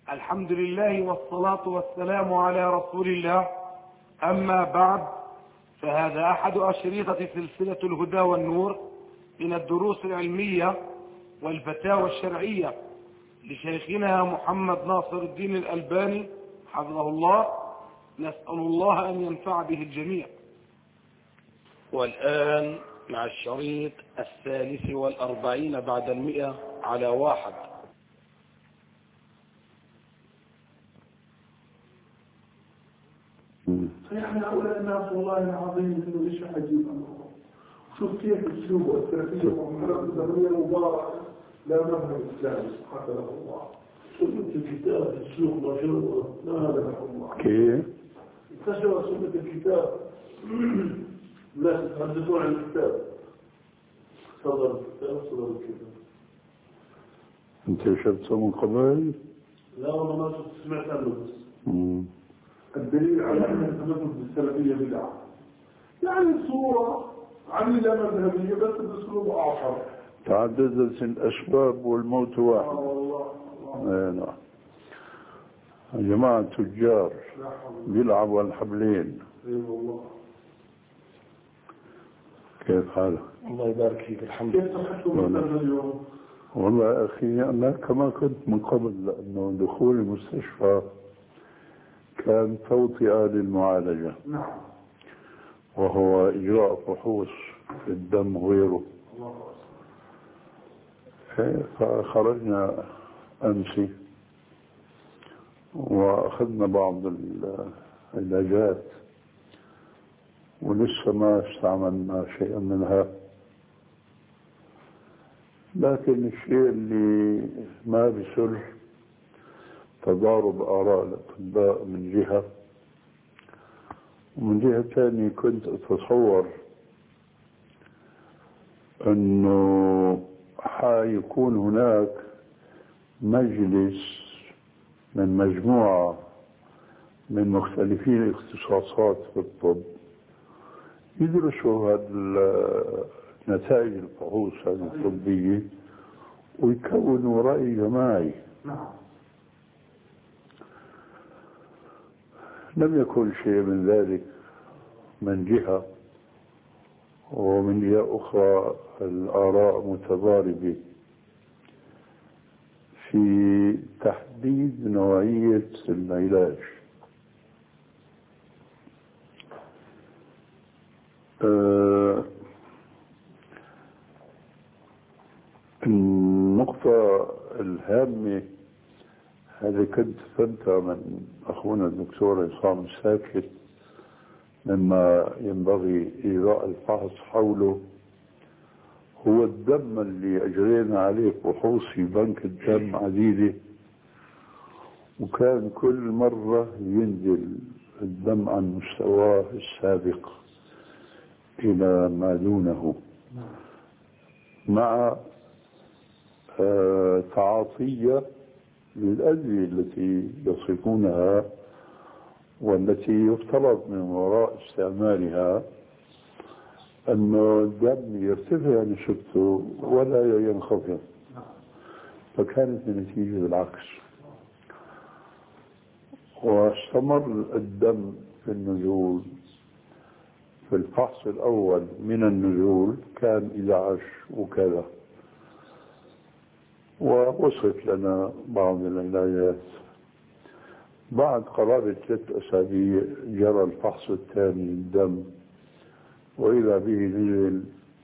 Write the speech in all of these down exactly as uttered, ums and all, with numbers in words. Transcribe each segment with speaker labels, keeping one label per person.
Speaker 1: الحمد لله والصلاة والسلام على رسول الله. أما بعد، فهذا أحد أشرطة سلسلة الهدى والنور من الدروس العلمية والفتاوى الشرعية لشيخنا محمد ناصر الدين الألباني حفظه الله. نسأل الله أن ينفع به الجميع. والآن مع الشريط الثالث والأربعين بعد المئة على واحد.
Speaker 2: يعني هؤلاء الناس والله العظيم انه ايش عجيب امرهم. شوف كيف السلوك والتربيه والحركه الزمنيه المباركه لا مذهب اسلامي حتى له الله. شوف انت الكتاب السلوك ما شاء الله لا هذا له الله. كيف؟ انتشر سنه الكتاب. الناس يتحدثون عن الكتاب. صدر الكتاب صدر الكتاب.
Speaker 3: انت شفته من قبل؟
Speaker 2: لا والله ما شفت، سمعت عنه بس.
Speaker 3: امم
Speaker 2: الدليل على أن التمسك بالسلفية بدعة. يعني صورة عميلة مذهبية بس بأسلوب آخر.
Speaker 3: تعددت الأسباب والموت واحد.
Speaker 2: آه والله.
Speaker 3: آه نعم. يا جماعة تجار بيلعبوا الحبلين.
Speaker 2: اي والله.
Speaker 3: كيف حالك؟
Speaker 1: الله يبارك فيك. الحمد لله.
Speaker 2: كيف تحكم اليوم؟
Speaker 3: والله يا أخي أنا كما كنت من قبل، لأنه دخول المستشفى كان توطئة للمعالجة.
Speaker 2: نعم.
Speaker 3: وهو إجراء فحوص في الدم وغيره. فخرجنا أمسي وأخذنا بعض العلاجات ولسه ما استعملنا شيئا منها. لكن الشيء اللي ما بيسر تضارب آراء الأطباء من جهة، ومن جهة ثانية كنت أتصور أنه حيكون هناك مجلس من مجموعة من مختلفين الاختصاصات في الطب يدرسوا هذه نتائج الفحوص هذه الطبية ويكونوا رأي جماعي.
Speaker 2: نعم.
Speaker 3: لم يكن شيء من ذلك من جهة، ومن جهة أخرى الآراء متضاربة في تحديد نوعية العلاج. آه النقطة الهامة هذا كنت فهمتها من أخونا الدكتور عصام الساكت مما ينبغي إجراء الفحص حوله، هو الدم اللي أجرينا عليه فحوص في بنك الدم عديدة، وكان كل مرة ينزل الدم عن مستواه السابق إلى ما دونه، مع آه تعاطية للأدوية التي يصفونها والتي يفترض من وراء استعمالها أنه الدم يرتفع نسبته ولا ينخفض، فكانت النتيجة بالعكس. واستمر الدم في النزول. في الفحص الأول من النزول كان إحدى عشر وكذا، ووصف لنا بعض العلاجات. بعد قرابة ثلاث أسابيع جرى الفحص الثاني للدم، وإذا به نزل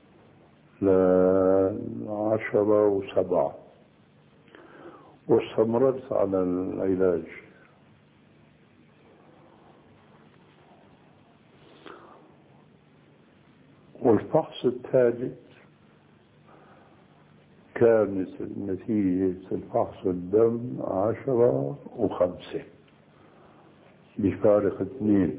Speaker 3: لعشرة وسبعة، واستمرت على العلاج. والفحص الثالث كانت نتيجة الفحص الدم عشرة وخمسة بفارق اثنين.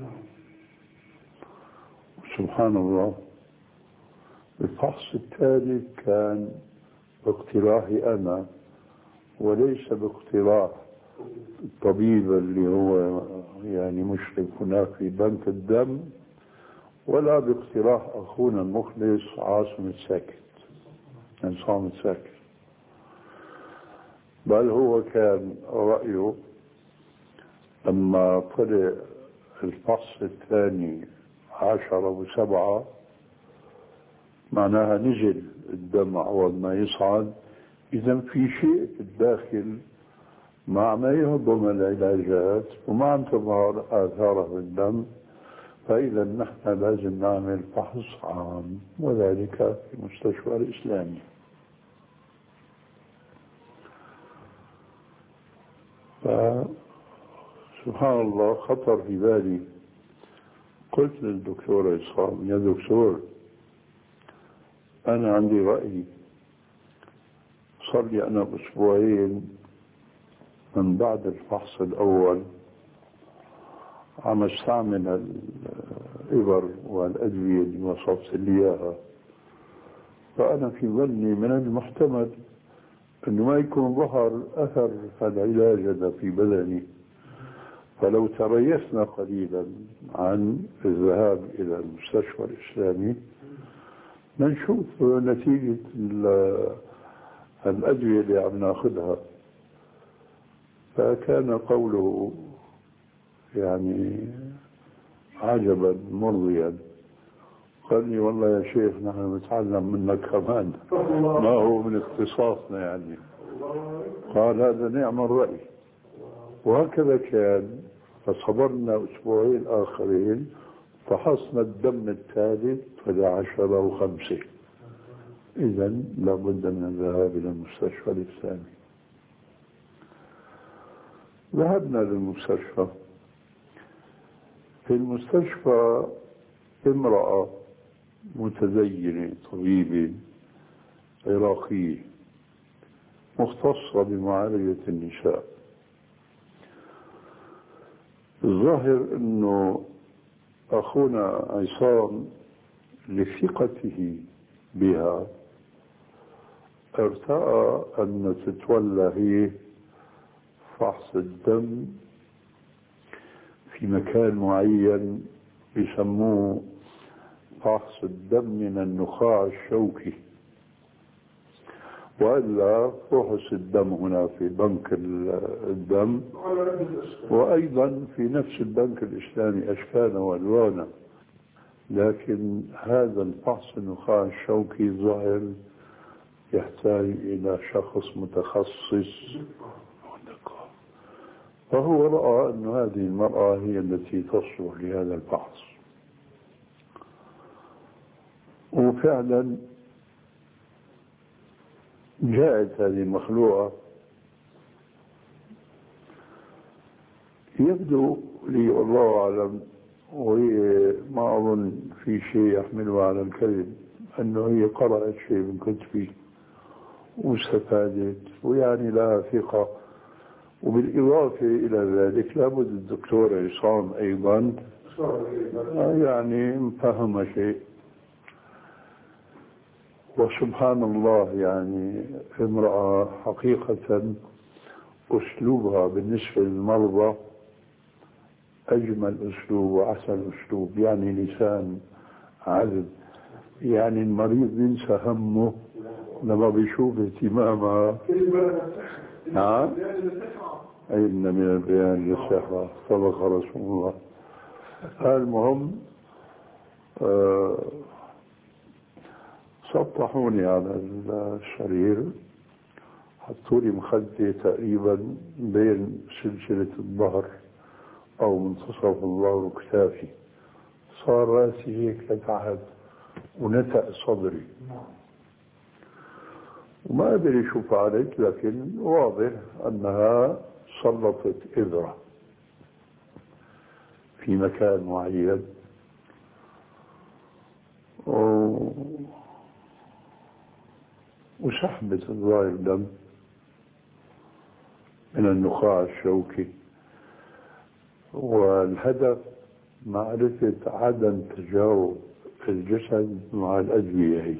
Speaker 3: سبحان الله. الفحص الثالث كان باقتراحي أنا وليس باقتراح الطبيب اللي هو يعني مشرف هناك في بنك الدم، ولا باقتراح أخونا المخلص عاصم الساكت عصام الساكت. بل هو كان رأيه لما طلع الفحص الثاني عشرة وسبعة معناها نزل الدم أول ما يصعد، إذا في شيء في الداخل مع ما يهضم العلاجات وما عم تظهر آثاره في الدم، فإذا نحن لازم نعمل فحص عام، وذلك في مستشفى الإسلامي. فسبحان الله خطر في بالي، قلت للدكتور عصام: يا دكتور، أنا عندي رأي، صار لي أنا أسبوعين من بعد الفحص الأول عم استعمل الإبر والأدوية اللي وصفت لي إياها، فأنا في ظني من المحتمل أنه ما يكون ظهر أثر العلاج هذا في بدني، فلو تريثنا قليلا عن الذهاب إلى المستشفى الإسلامي نشوف نتيجة الأدوية اللي عم ناخذها. فكان قوله يعني عجبا مرضيا، قال لي: والله يا شيخ نحن نتعلم منك كمان، ما هو من اختصاصنا يعني. قال: هذا نعم الرأي. وهكذا كان. فصبرنا أسبوعين آخرين، فحصنا الدم الثالث طلع عشرة وخمسة. إذا لابد من الذهاب إلى المستشفى الإسلامي. ذهبنا للمستشفى. في المستشفى امرأة متدينة طبيبة عراقية مختصة بمعالجة النساء. الظاهر أنه أخونا عصام لثقته بها ارتأى أن تتولى هي فحص الدم في مكان معين يسموه فحص الدم من النخاع الشوكي، وإلا فحص الدم هنا في بنك الدم، وأيضا في نفس البنك الإسلامي أشكالا وألوانا. لكن هذا الفحص النخاع الشوكي ظاهر يحتاج إلى شخص متخصص، فهو رأى أن هذه المرأة هي التي تصلح لهذا الفحص. وفعلا جاءت هذه المخلوقة، يبدو لي والله أعلم، وهي ما أظن في شيء يحملها على الكذب، أنه هي قرأت شيء من كتبي واستفادت ويعني لها ثقة. وبالإضافة إلى ذلك لابد الدكتور عصام أيضا يعني فهم شيء. وسبحان الله يعني امرأة حقيقة أسلوبها بالنسبة للمرضى أجمل أسلوب وأحسن أسلوب، يعني لسان عذب، يعني المريض ينسى همه لما بيشوف اهتمامها. نعم، إن من البيان للسحرة، صدق رسول الله. المهم آه سطحوني على السرير، حطوا لي مخدة تقريبا بين سلسلة الظهر أو منتصف الظهر وكتافي، صار راسي هيك لتحت ونتأ صدري، وما أدري شو فعلت، لكن واضح أنها سلطت إبرة في مكان معين و... وسحبت الظاهر دم من النخاع الشوكي، والهدف معرفة عدم تجاوب الجسد مع الأدوية هي.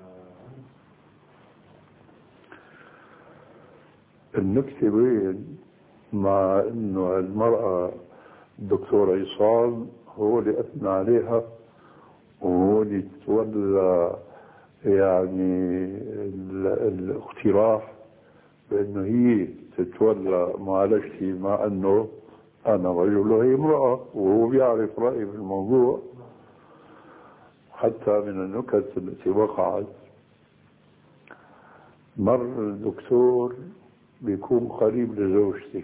Speaker 3: النكتة وين؟ مع انه المرأة الدكتور عصام هو اللي اثنى عليها وهو اللي تولى يعني الاقتراح بأنه هي تتولى معالجتي، مع أنه أنا رجل وهي امرأة، وهو بيعرف رأيي في الموضوع. حتى من النكت التي وقعت، مر الدكتور بيكون قريب لزوجتي،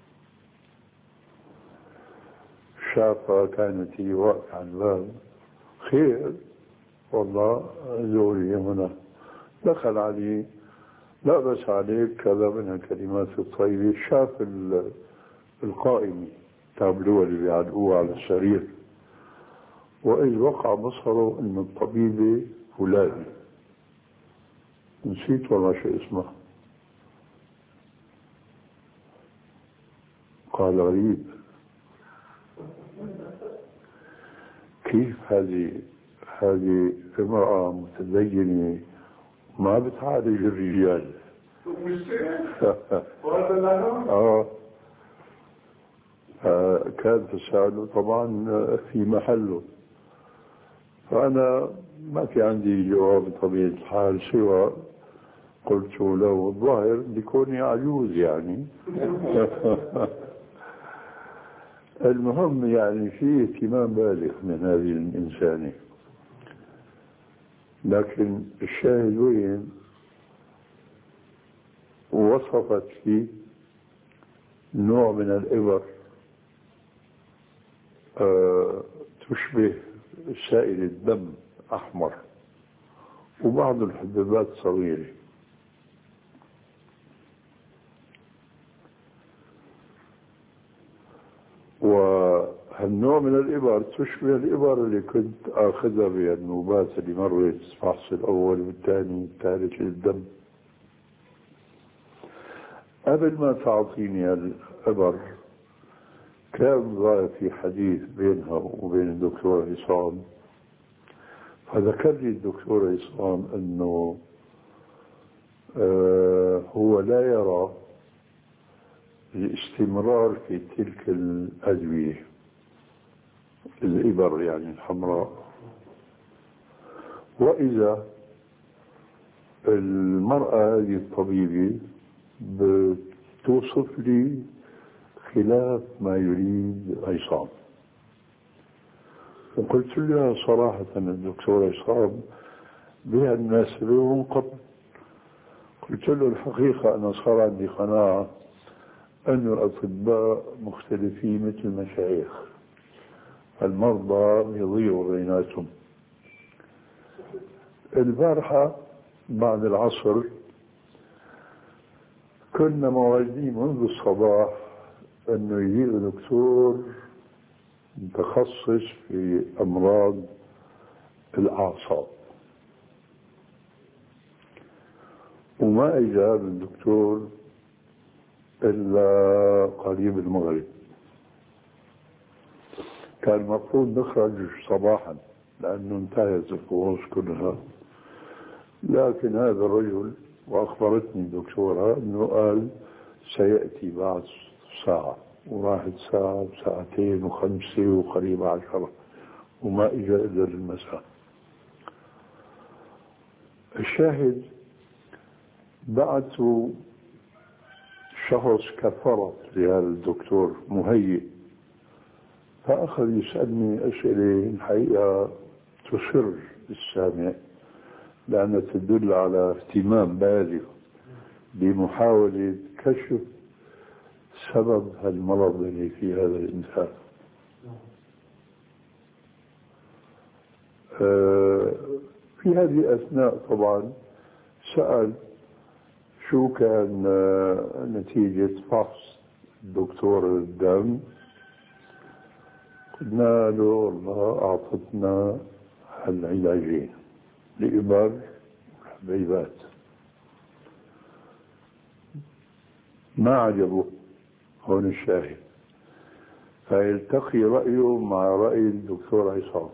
Speaker 3: شافها كانت هي واقفة على الباب، خير والله زوجي هنا، دخل عليه، لا بس عليك كذا من الكلمات الطيبة. شاف القائمة تابلوه اللي بيعلقوه على السرير، وإذ وقع بصره إن الطبيبة فلاني، نسيت والله شو اسمه. قال غريب، كيف هذه هذه امرأة متدينة ما بتعالج الرجال؟ اه كان تساؤله طبعا في محله. فأنا ما في عندي جواب بطبيعة الحال، سوى قلت له الظاهر بكوني عجوز يعني. المهم يعني في اهتمام بالغ من هذه الإنسانة. لكن الشاهد وين؟ وصفت فيه نوع من الإبر أه تشبه سائل الدم أحمر، وبعض الحبيبات صغيرة. وهالنوع من الإبر تشبه الإبر اللي كنت آخذها بالنوبات اللي مرت، الفحص الأول والثاني والثالث للدم. قبل ما تعطيني الإبر كان ظاهر في حديث بينها وبين الدكتور عصام، فذكر لي الدكتور عصام أنه آه هو لا يرى الاستمرار في تلك الأدوية، الإبر يعني الحمراء. وإذا المرأة هذه الطبيبة بتوصف لي خلاف ما يريد عصام. وقلت لها صراحة الدكتور عصام بها الناس لهم قبل. قلت له الحقيقة أنا صار عندي قناعة أن الأطباء مختلفين مثل المشايخ، المرضى يضيعوا بيناتهم. البارحة بعد العصر كنا مواعدين منذ الصباح أنه يجي دكتور متخصص في أمراض الأعصاب، وما إجا الدكتور إلا قريب المغرب. كان المفروض نخرج صباحا لأنه انتهت الفحوص كلها، لكن هذا الرجل، وأخبرتني الدكتورة أنه قال سيأتي بعد ساعة، وراحت ساعة وساعتين وخمسة وقريبة عشرة وما إجا إلا للمساء. الشاهد بعثوا شخص كفرت لهذا الدكتور مهيئ، فأخذ يسألني أسئلة الحقيقة تسر السامع، لأنها تدل على اهتمام بالغ بمحاولة كشف سبب هالمرض اللي في هذا الإنسان. آه في هذه الأثناء طبعا سأل شو كان آه نتيجة فحص الدكتور الدم. قلنا له والله أعطتنا هالعلاجين، الإبر والحبيبات. ما عجبه، هون الشاهد، فيلتقي رأيه مع رأي الدكتور عصام،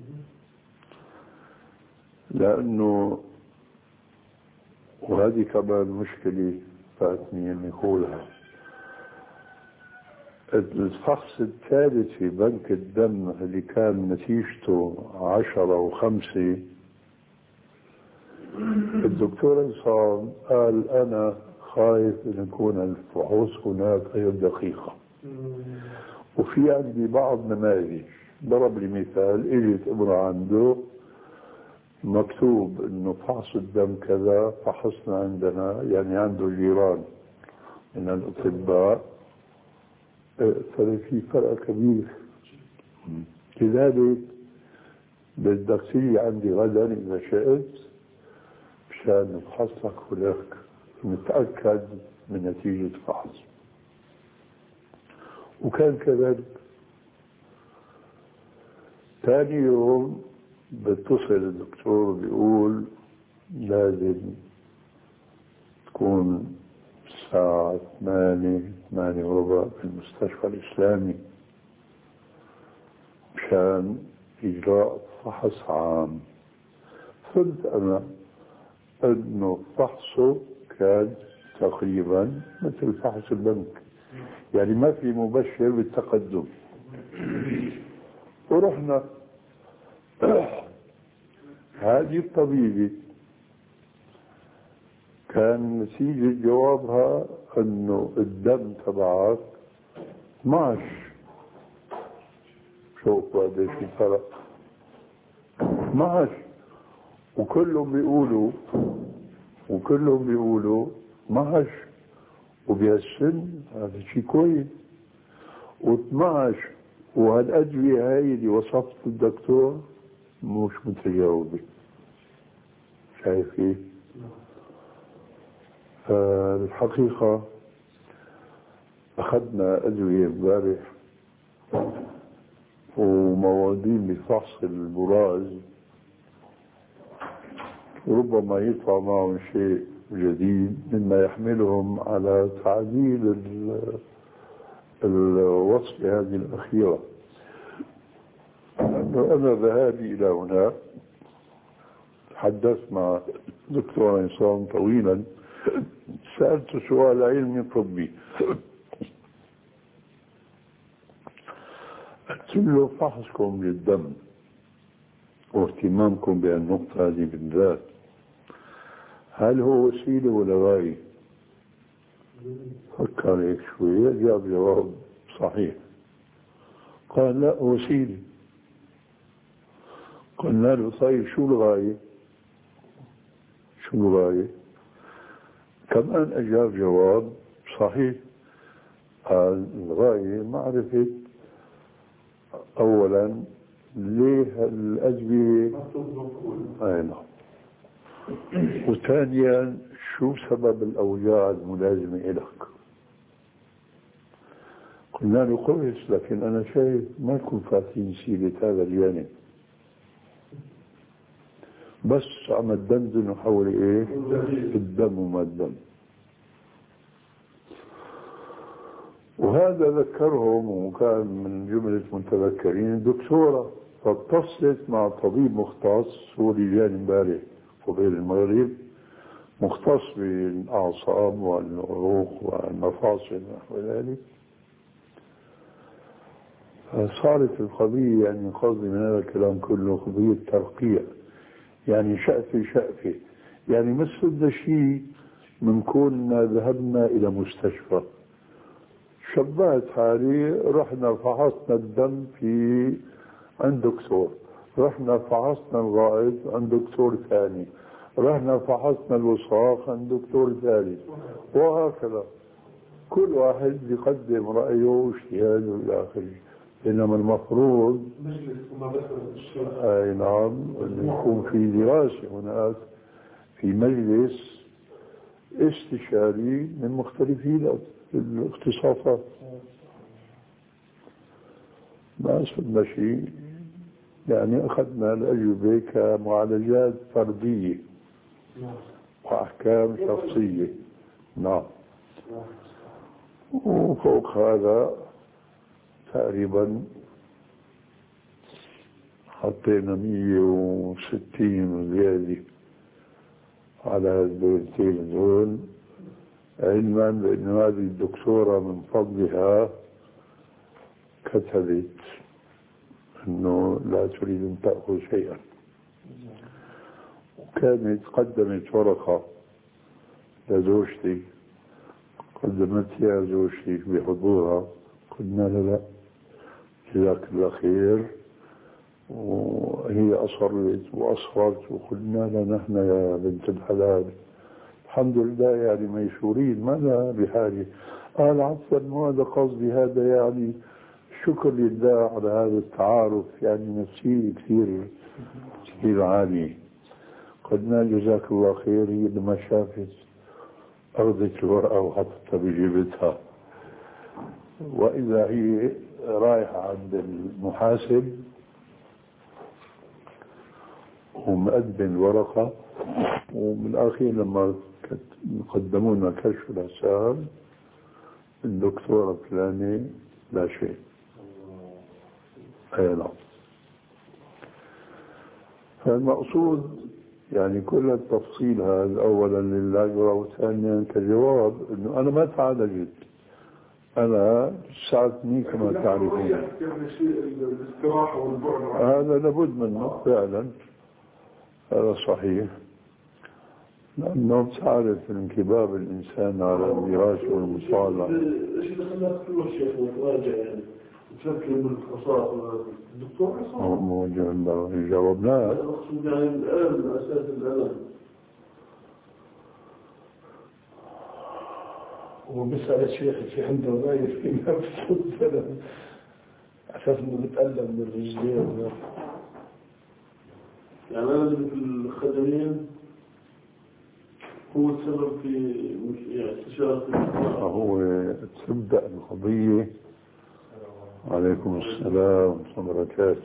Speaker 3: لأنه وهذه كمان مشكلة فاتني أن يقولها. الفحص الثالث في بنك الدم اللي كان نتيجته عشرة وخمسة، الدكتور عصام قال أنا خايف أن يكون الفحوص هناك غير دقيقة. وفي عندي بعض نماذج. ضرب لي مثال، اجت امرأة عنده مكتوب انه فحص الدم كذا، فحصنا عندنا، يعني عنده جيران من الاطباء، ففي فرق كبير. لذلك بدك تيجي عندي غدا اذا شئت مشان نفحص لك ولك نتاكد من نتيجه الفحص. وكان كذلك. ثاني يوم بتصل الدكتور بيقول لازم تكون الساعة ثمانية ثمانية وربع في المستشفى الإسلامي مشان إجراء فحص عام. فهمت أنا أنه فحصه كان تقريبا مثل فحص البنك، يعني ما في مبشر بالتقدم. ورحنا هذه الطبيبة كان نتيجة جوابها انه الدم تبعك اثني عشر. شوفوا قديش الفرق، اثني عشر. وكلهم بيقولوا وكلهم بيقولوا اثني عشر، وبهالسن هذا شيء كويس. واثني عشر وهالأدوية هاي اللي وصفت الدكتور مش متجاوبة. شايف كيف؟ فالحقيقة أخذنا أدوية امبارح وموادين لفحص البراز، ربما يطلع معهم شيء جديد مما يحملهم على تعديل الوصفة هذه الأخيرة. أنا ذهابي إلى هناك تحدثت مع دكتور عصام طويلا، سألت سؤال علمي طبي، قلت له فحصكم للدم واهتمامكم بالنقطة هذه بالذات هل هو وسيلة ولا غاية؟ فكر هيك شوية جاب جواب صحيح، قال لا وسيلة. قلنا له طيب شو الغاية؟ شو الغاية؟ كمان أجاب جواب صحيح، قال الغاية معرفة أولا ليه الأدوية أي نعم، وثانيا شو سبب الأوجاع الملازمة إلك. قلنا له كويس، لكن أنا شايف ما يكون فاتين سيرة هذا الجانب، بس عم تدندن حول إيه؟ الدم وما الدم. وهذا ذكرهم، وكان من جملة متذكرين الدكتورة، فاتصلت مع طبيب مختص هو اللي جاني امبارح وغير المغرب، مختص بالأعصاب والعروق والمفاصل ونحو ذلك. فصارت القضية يعني قصدي من هذا الكلام كله قضية ترقية، يعني شقفة شقفة، يعني مش بدنا شيء من كوننا ذهبنا إلى مستشفى. شبهت حالي، رحنا فحصنا الدم في عند دكتور، رحنا فحصنا الغائط عند دكتور ثاني، رحنا فحصنا الوساخ عند دكتور ثالث، وهكذا كل واحد يقدم رأيه واجتهاده إلى آخره. إنما المفروض أي نعم يكون في دراسة هناك في مجلس استشاري من مختلفين الاختصاصات. ما أصبنا شيء، يعني أخذنا الأجوبة كمعالجات فردية وأحكام شخصية. نعم. وفوق هذا تقريبا حطينا مية وستين زيادة على هالدولتين دول، علما بأن هذه الدكتورة من فضلها كتبت أنه لا تريد أن تأخذ شيئا، وكانت قدمت ورقة لزوجتي قدمتها زوجتي بحضورها، قلنا لها لا جزاك الله خير، وهي أصرت وأصرت، وقلنا لها نحن يا بنت الحلال الحمد لله يعني ميسورين ما لها بحاجة. قال عفوا هذا قصدي، هذا يعني شكر لله على هذا التعارف، يعني نفسي كثير كثير عالي. قلنا جزاك الله خير. هي لما شافت أخذت الورقة وحطتها بجيبتها، وإذا هي رايحة عند المحاسب ومقدم الورقة، وبالأخير لما قدموا لنا كشف الحساب الدكتورة فلانة لا شيء. أي نعم. فالمقصود يعني كل التفصيل هذا أولا للعبرة، وثانيا كجواب أنه أنا ما تعالجت، أنا ساعدتني كما تعرفون. هذا لابد منه فعلا، هذا صحيح، لأنه تعرف انكباب الإنسان على الدراسة والمصالحة.
Speaker 2: ايش اللي خلاك تروح شيخ وتراجع يعني تفكر بالاختصاص الدكتور حصل؟
Speaker 3: موجود جاوبناه.
Speaker 2: المقصود يعني الألم، أساس الألم. وبيسأل الشيخ في عنده غاية في نفسه الألم، أساس إنه بتألم من الرجلين. يعني أنا اللي في الخدمين هو السبب في استشارة الدكتور.
Speaker 3: هو تبدأ القضية. عليكم السلام ورحمة الله وبركاته.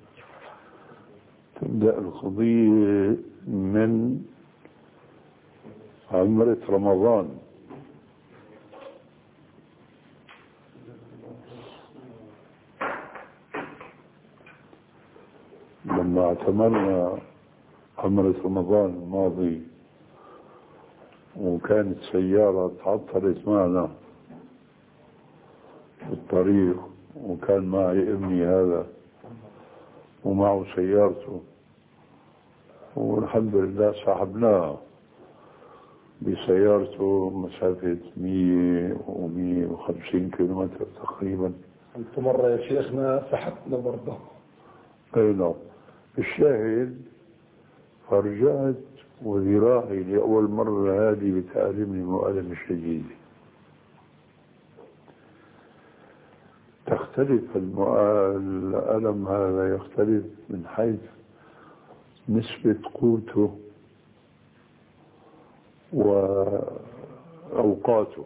Speaker 3: تبدأ القضية من عمرة رمضان. لما اعتمرنا عمرة رمضان الماضي وكانت سيارة تعطلت معنا في الطريق، وكان معي ابني هذا ومعه سيارته، والحمد لله صاحبناها بسيارته مسافة مية ومية وخمسين كيلومتر تقريبا.
Speaker 2: أنت مرة يا شيخنا سحبنا برضه.
Speaker 3: أي نعم. الشاهد فرجعت وذراعي لأول مرة هذه بتألمني مؤلم شديد. تختلف الألم هذا، يختلف من حيث نسبة قوته وأوقاته.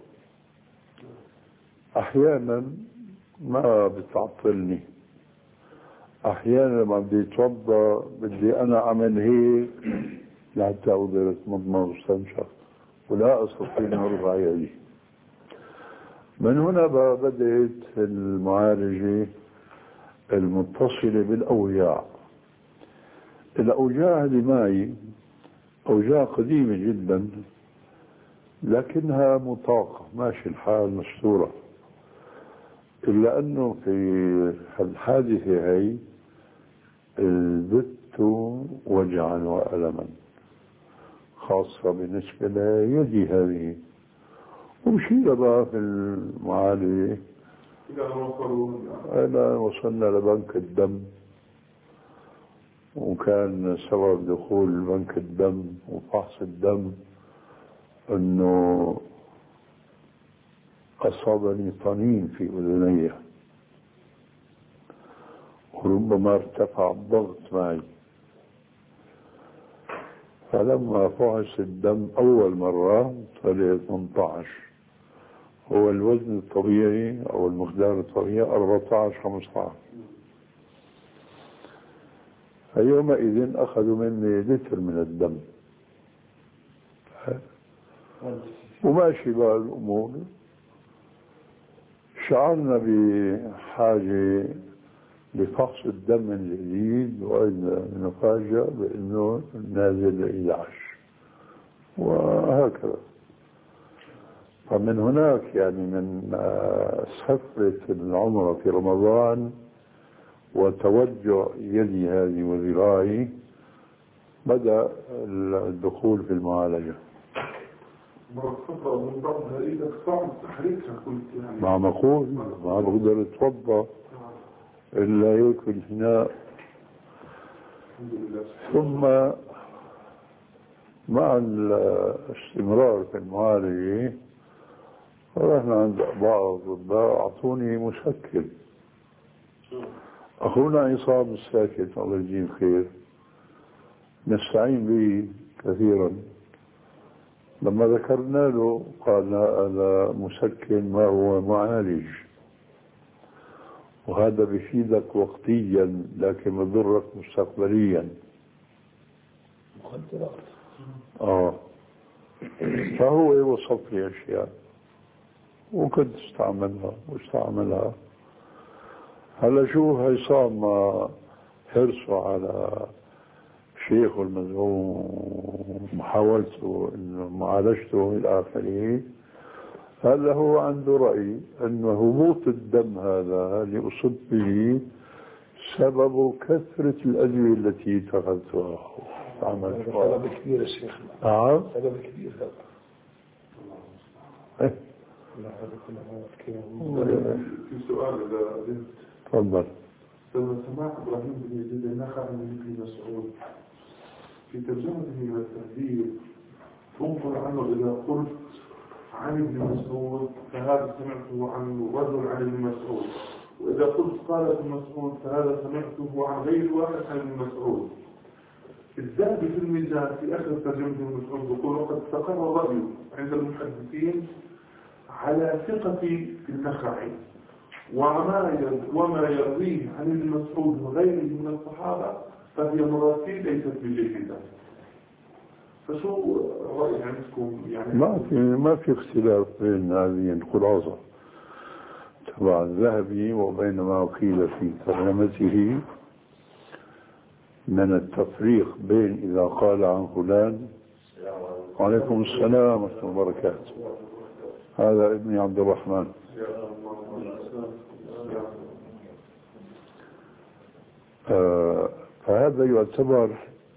Speaker 3: أحيانا ما بتعطلني، أحيانا لما بدي أتوضأ بدي أنا أعمل هيك لحتى أقدر أتمضمض واستنشق ولا أستطيع أن أرفع يدي. من هنا بدأت المعالجة المتصلة بالأوجاع. الأوجاع اللي معي أوجاع قديمة جدا، لكنها مطاقة ماشي الحال مستورة، إلا أنه في الحادثة هي زدت وجعا وألما، خاصة بالنسبة ليدي هذه. ومشينا بقى في المعالجة أنا وصلنا لبنك الدم، وكان سبب دخول بنك الدم وفحص الدم أنه أصابني طنين في أذني، وربما ارتفع الضغط معي. فلما فحص الدم أول مرة طلع ثمانية عشر، هو الوزن الطبيعي أو المقدار الطبيعي أربعة عشر خمسة عشر. فيومئذ أخذوا مني لتر من الدم وماشي بقى الأمور. شعرنا بحاجة لفحص الدم من جديد، وإذا نفاجأ بأنه نازل إلى عشر، وهكذا. فمن هناك يعني من سفرة العمرة في رمضان وتوجع يدي هذه وذراعي بدأ الدخول في المعالجة.
Speaker 2: مرة فترة من بعضها إذا صعب تحريكها قلت يعني
Speaker 3: مع مقول ما بقدر اتوضا الا هيك في الفناء.
Speaker 2: الحمد لله.
Speaker 3: ثم مع الاستمرار في المعالجة رحنا عند بعض الأطباء أعطوني مسكن. أخونا عصام الساكت الله يجزيه خير نستعين به كثيرا، لما ذكرنا له قال هذا مسكن ما هو معالج، وهذا بيفيدك وقتيا لكن بضرك مستقبليا.
Speaker 1: مخدرات.
Speaker 3: اه فهو وصف لي اشياء وكنت استعملها واستعملها. هلا شو عصام حرصه على شيخه المزعوم ومحاولته انه معالجته الى اخره، هذا هو عنده رأي أن هبوط الدم هذا اللي أصبت به سبب كثرة الأدوية التي اتخذتها.
Speaker 1: سبب كبير يا شيخ.
Speaker 3: نعم
Speaker 1: سبب كبير هذا.
Speaker 3: إيه؟
Speaker 2: في سؤال إذا
Speaker 3: تفضل.
Speaker 2: لما سمعت إبراهيم بن يزيد النخعي من ابن مسعود في ترجمته إلى التهذيب تنقل عنه إذا قلت عن ابن مسعود فهذا سمعته عن رجل عن ابن مسعود، وإذا قلت قال ابن مسعود فهذا سمعته عن غير واحد عن ابن مسعود. الذهبي في الميزان في آخر ترجمة ابن مسعود يقول وقد استقر الرأي عند المحدثين على ثقة النخعي وما وما يرويه عن ابن مسعود وغيره من الصحابة فهي مراسيل ليست بجيدة. فشو رأي عندكم يعني؟
Speaker 3: ما في ما في اختلاف بين هذه الخلاصة تبع الذهبي وبين ما قيل في ترجمته من التفريق بين إذا قال عن فلان. وعليكم السلام ورحمة الله وبركاته. هذا ابني عبد الرحمن. آه فهذا يعتبر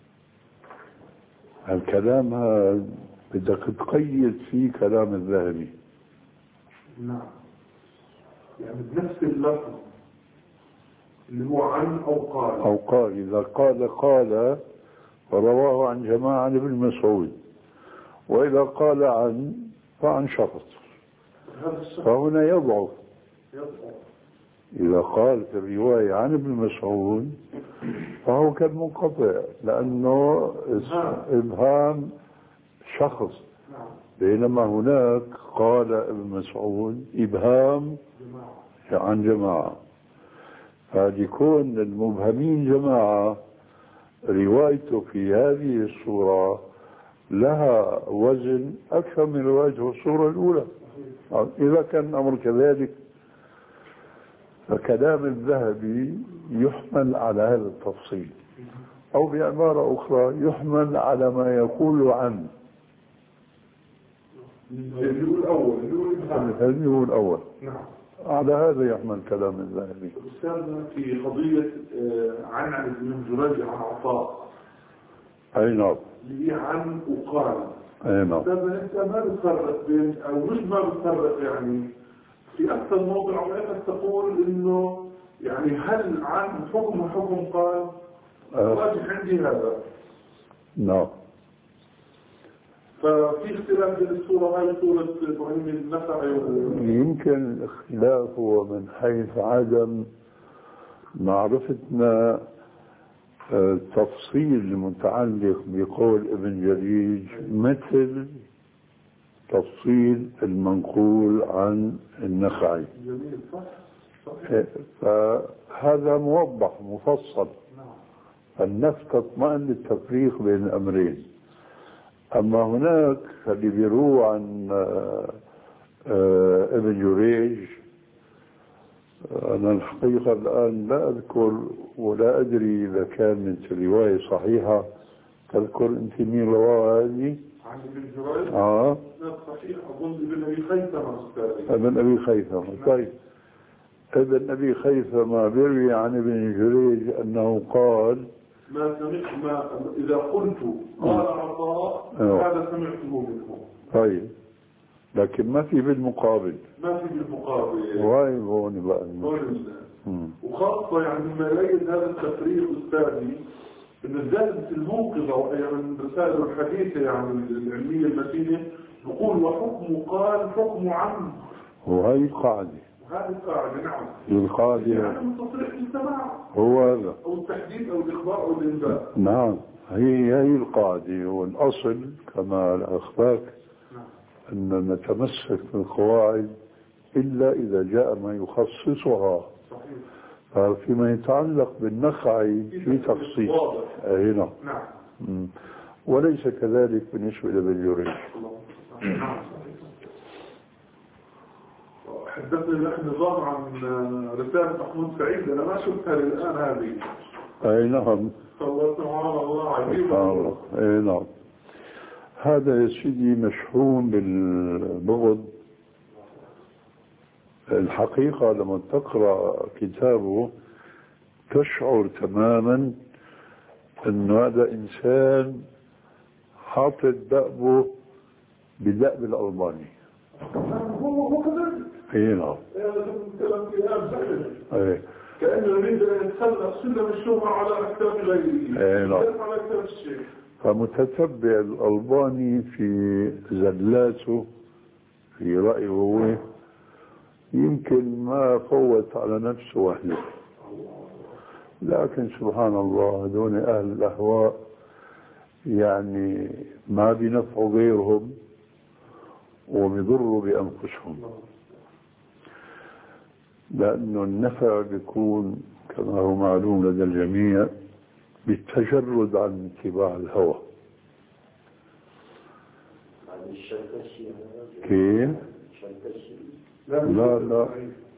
Speaker 3: الكلام هذا بدك تقيد فيه كلام الذهبي.
Speaker 2: نعم يعني بنفس اللفظ اللي هو عن أو قال
Speaker 3: أو قال. إذا قال قال فرواه عن جماعة عن ابن مسعود، وإذا قال عن فعن شخص فهنا يضعف. إذا قال في الرواية عن ابن مسعود فهو كالمنقطع لأنه إبهام شخص، بينما هناك قال ابن مسعود إبهام عن جماعة، فليكون المبهمين جماعة روايته في هذه الصورة لها وزن أكثر من روايته في الصورة الأولى. إذا كان الأمر كذلك فكلام الذهبي يحمل على هذا التفصيل، أو بعبارة أخرى يحمل على ما يقول عنه.
Speaker 2: الأول
Speaker 3: الذي هو الأول.
Speaker 2: نعم.
Speaker 3: على هذا يحمل كلام الذهبي.
Speaker 2: أستاذنا في قضية عن عن ابن جريج عن عطاء.
Speaker 3: أي نعم.
Speaker 2: اللي عن وقال.
Speaker 3: أي نعم.
Speaker 2: أستاذنا أنت ما بتفرق بين أو مش ما بتفرق يعني في أكثر موضع وإنك تقول إنه يعني هل عن حكم حكم قال واجب عندي هذا.
Speaker 3: نعم.
Speaker 2: ففي اختلاف بين الصورة هاي صورة إبراهيم النخعي.
Speaker 3: يمكن الاختلاف هو من حيث عدم معرفتنا التفصيل المتعلق بقول ابن جريج مثل تفصيل المنقول عن النخعي.
Speaker 2: جميل صح. صح.
Speaker 3: فهذا موضح مفصل. النفس تطمئن للتفريق بين الأمرين. أما هناك اللي بيروى عن ابن جريج أنا الحقيقة الآن لا أذكر ولا أدري إذا كانت الرواية صحيحة. تذكر أنت مين رواها هذه؟
Speaker 2: عن ابن جريج؟
Speaker 3: آه
Speaker 2: صحيح أظن ابن أبي خيثمة أستاذي.
Speaker 3: ابن أبي خيثمة. طيب ابن أبي خيثمة بيروي عن ابن جريج أنه قال
Speaker 2: ما سمعت ما إذا قلت قال عطاء هذا سمعته منه.
Speaker 3: طيب لكن ما في بالمقابل.
Speaker 2: ما في بالمقابل.
Speaker 3: واي هون بقى.
Speaker 2: وخاصة يعني لما يريد هذا التفريق أستاذي إن زادت الموقظة يعني من رسائل الحديثة يعني العلمية المتينة يقول وحكم قال حكم عم.
Speaker 3: وهي القاعدة.
Speaker 2: هذه القاعدة نعم.
Speaker 3: القاعدة
Speaker 2: يعني من تصريح السماع.
Speaker 3: هو هذا.
Speaker 2: أو التحديد أو الإخبار أو الإنباء.
Speaker 3: نعم هي هي القاعدة والأصل كما أخبرك أن نتمسك بالقواعد إلا إذا جاء ما يخصصها. صحيح. فيما يتعلق بالنخع في تخصيص. أي نعم. نعم. وليس كذلك بالنسبة للبليورين.
Speaker 2: نعم. حدثني الأخ نظام عن رسالة محمود سعيد أنا ما شفتها للآن هذه.
Speaker 3: أي نعم.
Speaker 2: الله سبحانه الله عجيب.
Speaker 3: أي نعم. هذا يا سيدي مشحون بالبغض. الحقيقة لما تقرأ كتابه تشعر تماما أن هذا إنسان حاطط دأبه بدأب الألباني.
Speaker 2: هو كذلك.
Speaker 3: اي نعم. اي
Speaker 2: كأنه يريد أن يتخلق سلم الشهرة على أكتاف غيره.
Speaker 3: اي نعم.
Speaker 2: على أكتاف الشيء.
Speaker 3: فمتتبع الألباني في زلاته في رأيه هو يمكن ما فوت على نفسه وحده. لكن سبحان الله هذول أهل الأهواء يعني ما بينفعوا غيرهم وبيضروا بأنفسهم، لأنه النفع بيكون كما هو معلوم لدى الجميع بالتجرد عن اتباع الهوى. كيف؟ لا لا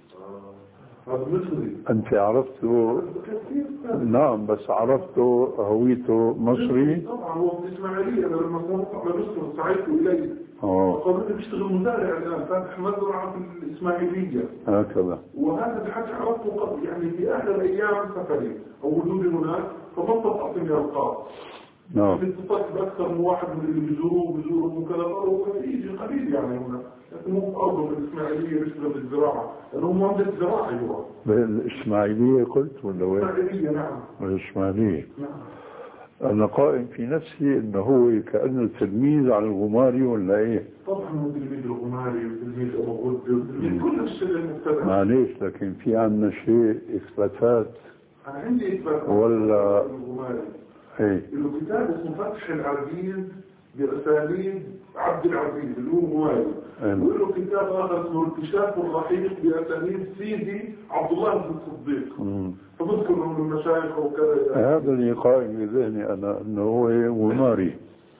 Speaker 3: أنت عرفته. نعم بس عرفته هويته مصري.
Speaker 2: طبعا هو في الإسماعيلية. أنا لما صرت على مصر سعيت إليه.
Speaker 3: اه
Speaker 2: فقالوا بيشتغل مزارع الآن فاتح مزرعة في الإسماعيلية.
Speaker 3: هكذا.
Speaker 2: وهذا الحكي عرفته قبل يعني في أحد الأيام سفري أو وجودي هناك فما استطعت إني ألقاه.
Speaker 3: نعم.
Speaker 2: اتصلت بأكثر من واحد من اللي بيزوروه بيزوروه وكذا قالوا يجي قليل يعني هنا. لكن مو في أرضه في الإسماعيلية بيشتغل بالزراعة لأنه مهندس زراعي هو.
Speaker 3: بالإسماعيلية قلت ولا وين؟
Speaker 2: الإسماعيلية نعم.
Speaker 3: بالإسماعيلية.
Speaker 2: نعم.
Speaker 3: أنا قائم في نفسي إنه هو كأنه تلميذ على الغماري ولا إيه؟
Speaker 2: طبعا هو تلميذ الغماري وتلميذ أبو غد وتلميذ كل الشيء المبتدأ.
Speaker 3: معليش لكن في عندنا شيء إثباتات.
Speaker 2: أنا عندي إثباتات.
Speaker 3: ولا
Speaker 2: الغماري.
Speaker 3: إيه؟
Speaker 2: إنه كتاب اسمه فتح العزيز بأساليب عبد العزيز اللي هو غماري. وله كتاب آخر اسمه انكشاف الرحيق بأساليب سيدي عبد الله بن الصديق. فبذكر من المشايخ وكذا.
Speaker 3: هذا اللي قائم في ذهني أنا أنه هو غماري.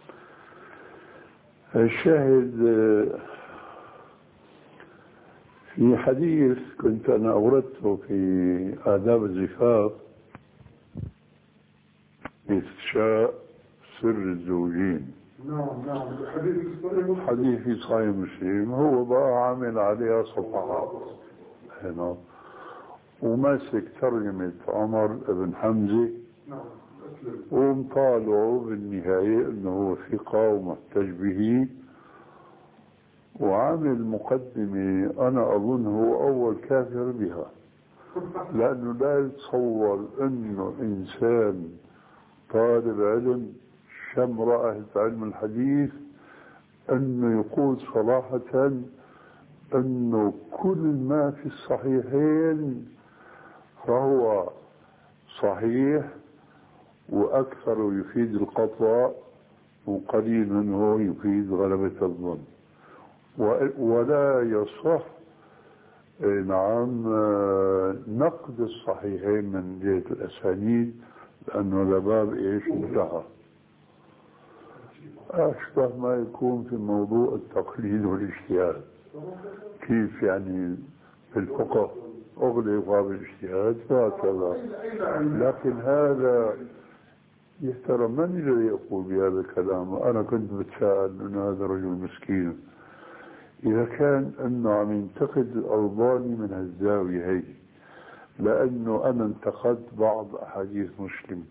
Speaker 3: الشاهد في حديث كنت أنا أوردته في آداب الزفاف إفشاء سر الزوجين.
Speaker 2: نعم نعم الحديث الصحيح.
Speaker 3: حديث في صحيح مسلم هو بقى عامل عليها صفحات هنا وماسك ترجمة عمر بن حمزة.
Speaker 2: نعم.
Speaker 3: ومطالعه بالنهاية انه هو ثقة ومحتج به وعامل مقدمة انا اظن هو اول كافر بها لانه لا يتصور انه انسان طالب علم شمرة اهل علم الحديث انه يقول صراحة انه كل ما في الصحيحين فهو صحيح وأكثر يفيد القطع وقليل منه يفيد غلبة الظن ولا يصح نعم نقد الصحيحين من جهة الأسانيد لأنه لباب إيش انتهى. أشبه ما يكون في موضوع التقليد والاجتهاد. كيف يعني في الفقه أغلق باب الاجتهاد وهكذا. لكن هذا يحترم من الذي يقول بهذا الكلام. أنا كنت بتساءل من هذا الرجل مسكين إذا كان أنه عم ينتقد الألباني من هالزاوية هي لأنه أنا انتقدت بعض أحاديث مسلم.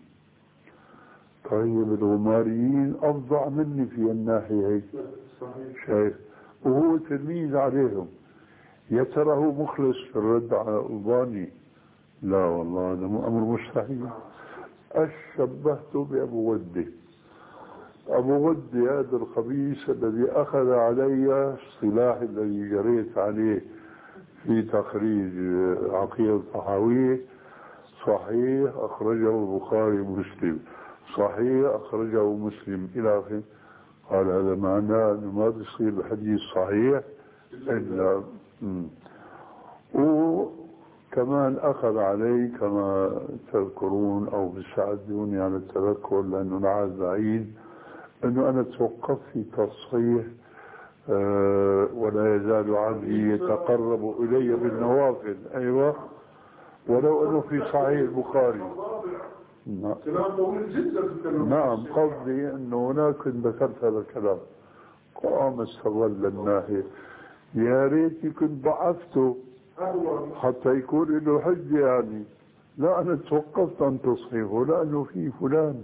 Speaker 3: طيب الغماريين أفظع مني في الناحية هي. شايف وهو تلميذ عليهم، يا ترى هو مخلص في الرد على ألباني؟ لا والله هذا أمر مستحيل. أشبهته بأبو غدة. أبو غدة هذا الخبيث الذي أخذ علي السلاح الذي جريت عليه في تخريج عقيدة الطحاوية، صحيح أخرجه البخاري ومسلم، صحيح أخرجه مسلم إلى آخره. قال هذا معناه أنه ما بيصير الحديث صحيح إلا. وكمان أخذ علي كما تذكرون أو بتساعدوني على التذكر لأنه العهد بعيد، أنه أنا توقفت في تصحيح أه ولا يزال عبدي يتقرب إلي بالنوافل. أيوة، ولو أنه في صحيح البخاري. نعم. نعم، قصدي أنه هناك ذكرت هذا الكلام. قام استغل الناحية، يا ريتي كنت ضعفته حتى يكون له حجة يعني. لا، أنا توقفت عن تصحيحه لأنه في فلان.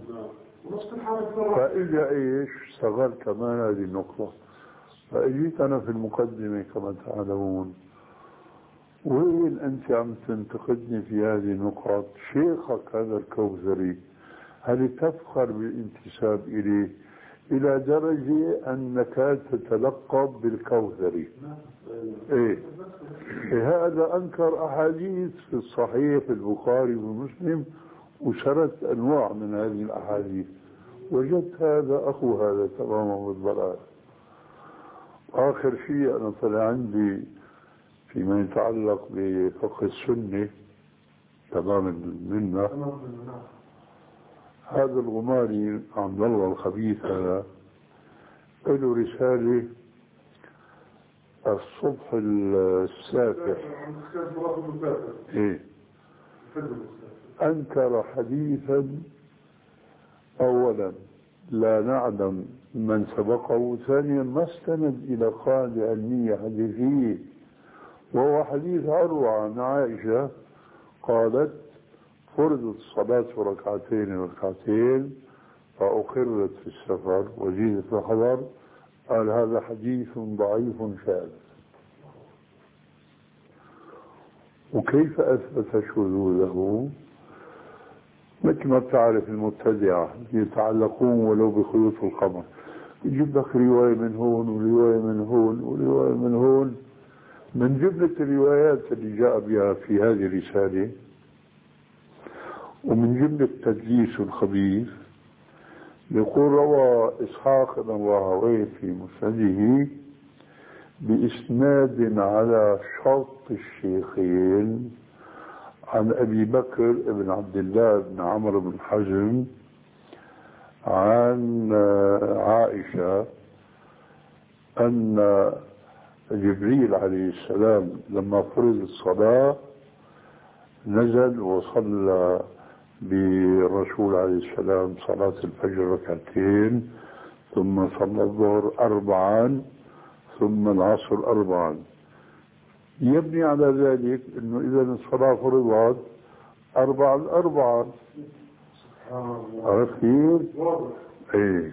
Speaker 3: فإجا إيش استغل كمان هذه النقطة. فإجيت أنا في المقدمة كما تعلمون، وين أنت عم تنتقدني في هذه النقاط؟ شيخك هذا الكوثري هل تفخر بالانتساب إليه إلى درجة أنك تتلقب بالكوثري؟ إيه؟ هذا أنكر أحاديث في الصحيح في البخاري ومسلم وسرت أنواع من هذه الأحاديث، وجدت هذا أخو هذا تماما بالضلال. آخر شيء أنا طلع عندي فيما يتعلق بفقه السنة تماما منا، هذا الغماري عبد الله الخبيث هذا له رسالة الصبح السافر. إيه؟ أنكر حديثا أولا لا نعلم من سبقه، ثانيا ما استند إلى قاعدة علمية حديثية، وهو حديث عروة عن عائشة قالت فرضت الصلاة ركعتين ركعتين فأقرت في السفر وزيدت في الحضر. قال هذا حديث ضعيف شاذ. وكيف أثبت شذوذه؟ مثل ما بتعرف المبتدعة يتعلقون ولو بخيوط القمر، يجيب لك رواية من هون ورواية من هون ورواية من هون. من جملة الروايات اللي جاء بها في هذه الرسالة ومن جملة تدليس الخبيث، يقول روى إسحاق بن راهويه في مسنده بإسناد على شرط الشيخين عن أبي بكر بن عبد الله بن عمرو بن حزم عن عائشة أن جبريل عليه السلام لما فرض الصلاة نزل وصلى بالرسول عليه السلام صلاة الفجر ركعتين، ثم صلى الظهر أربعا، ثم العصر أربعا. يبني على ذلك أنه إذا الصلاة فرضت أربعا أربعا. عرفت كيف؟ إيه.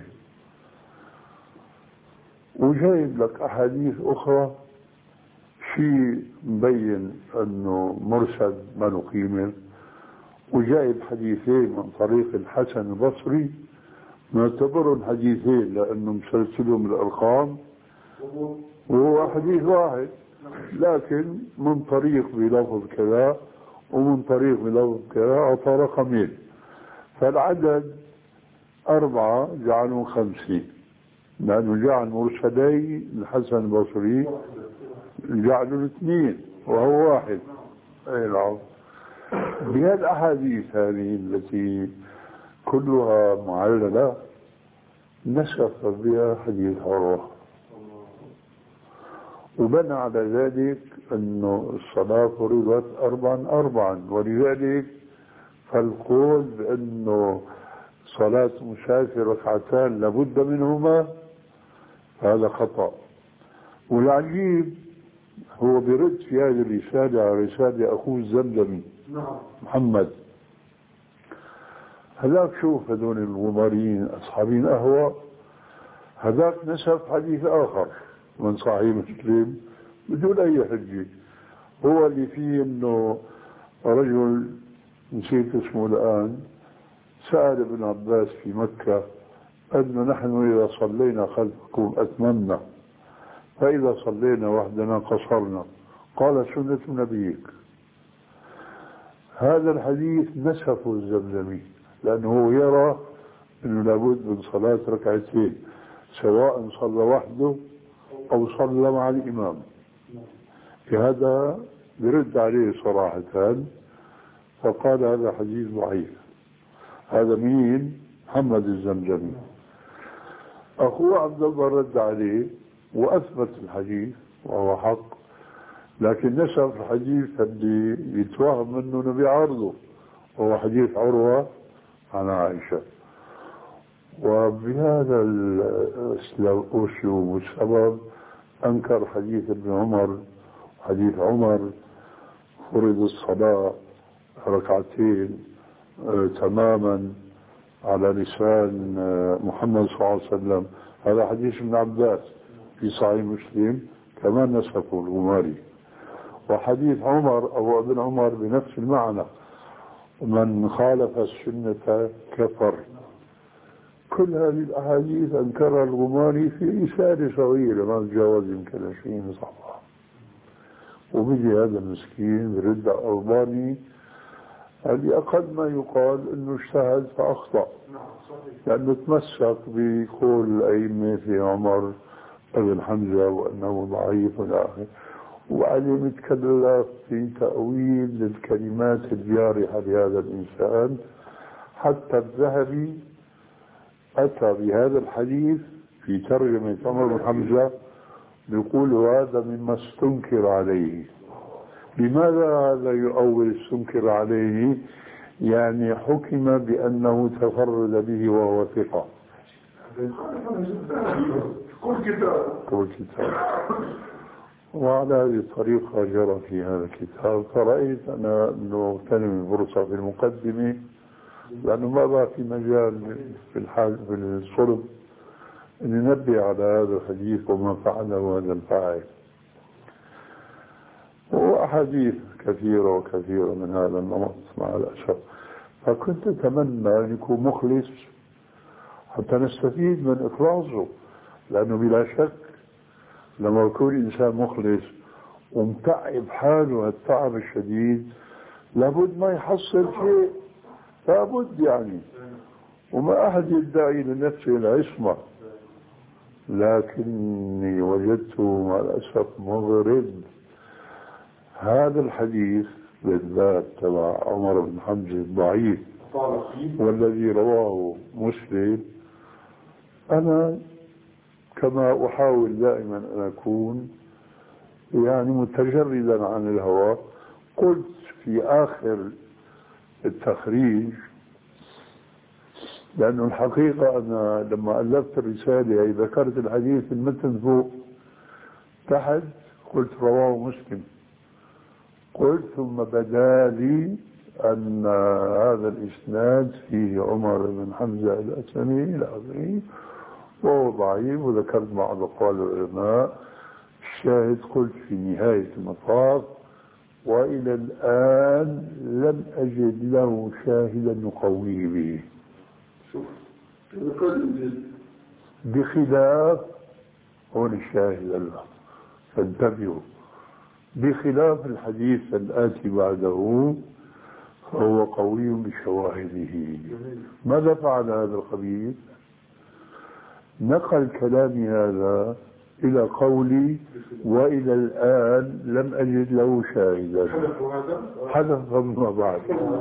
Speaker 3: وجايب لك أحاديث أخرى شيء مبين أنه مرسل ما له قيمة، وجايب حديثين من طريق الحسن البصري نعتبرهم حديثين لأنه مسلسلهم الأرقام وهو حديث واحد، لكن من طريق بلفظ كذا ومن طريق بلفظ كذا أعطى رقمين، فالعدد أربعة جعلوا خمسين، لأنه جعل مرسلي الحسن البصري جعلوا اثنين وهو واحد. أي نعم. بهالأحاديث هذه التي كلها معللة نسخ بها حديث عروة، وبنى على ذلك أنه الصلاة فرضت أربعا أربعا، ولذلك فالقول بأنه صلاة مسافر ركعتان لابد منهما هذا خطأ. والعجيب هو برد في هذه الرسالة على رسالة أخوه الزمزمي محمد. هذاك شوف هذول الغماريين أصحابين أهوى، هذاك نسب حديث آخر من صحيح مسلم بدون أي حجة. هو اللي فيه إنه رجل نسيت اسمه الآن سأل ابن عباس في مكة أنه نحن إذا صلينا خلفكم أتممنا، فإذا صلينا وحدنا قصرنا. قال سنة نبيك. هذا الحديث نسفه الزمزمي لأنه يرى أنه لابد من صلاة ركعتين سواء صلى وحده أو صلى مع الإمام. هذا يرد عليه صراحة فقال هذا حديث ضعيف. هذا مين؟ محمد الزمزمي. أخوه عبد الله رد عليه وأثبت الحديث وهو حق، لكن نسب الحديث اللي يتوهم منه انه بيعارضه وهو حديث عروة عن عائشة. وبهذا الاسلوب والسبب انكر حديث ابن عمر حديث عمر فرض الصلاة ركعتين آه تماما على لسان آه محمد صلى الله عليه وسلم. هذا حديث ابن عباس في صحيح مسلم كمان نسبه الغماري. وحديث عمر أو ابن عمر بنفس المعنى من خالف السنة كفر. كل هذه الأحاديث أنكرها الغماري في رسالة صغيرة ما تجاوز يمكن عشرين صفحة. وبيجي هذا المسكين برد أرباني اللي أقل ما يقال أنه اجتهد فأخطأ، لأنه تمسك بقول الأئمة في عمر ابن حمزة وأنه ضعيف والآخر، وبعدين يتكلف في تأويل للكلمات الجارحة لهذا الإنسان. حتى الذهبي أتى بهذا الحديث في ترجمة عمر بن حمزة يقول هذا مما استنكر عليه. لماذا هذا يؤول استنكر عليه؟ يعني حكم بأنه تفرد به وهو ثقة.
Speaker 2: كل كتاب
Speaker 3: كل كتاب. وعلى هذه الطريقة جرى في هذا الكتاب. فرأيت أنا أنه اغتنم الفرصة في المقدمة لأنه ما بقى في مجال في الحال في الصلب أن ننبه على هذا الحديث وما فعله هذا الفاعل. وأحاديث كثيرة وكثيرة من هذا النمط مع الأسف. فكنت أتمنى أن يكون مخلص حتى نستفيد من إخلاصه، لأنه بلا شك لما يكون إنسان مخلص ومتعب حاله التعب الشديد لابد ما يحصل شيء، لابد يعني. وما أحد يدعي لنفسه العصمة، لكني وجدته مع الأسف مغرب. هذا الحديث بالذات تبع عمر بن حمزة الضعيف والذي رواه مسلم، أنا كما أحاول دائما أن أكون يعني متجردا عن الهوى، قلت في آخر التخريج، لأنه الحقيقة أنا لما ألفت الرسالة ذكرت الحديث المتن فوق تحت قلت رواه مسلم، قلت ثم بدا لي أن هذا الإسناد فيه عمر بن حمزة الأسلمي إلى آخره وهو ضعيف، وذكرت بعض أقوال العلماء. الشاهد قلت في نهاية المطاف وإلى الآن لم أجد له شاهدا يقويه به، بخلاف هون الشاهد الله فانتبهوا، بخلاف الحديث الآتي بعده فهو قوي بشواهده. ماذا فعل هذا الخبيث؟ نقل كلامي هذا إلى قولي وإلى الآن لم أجد له شاهدا، حدث ما بعد.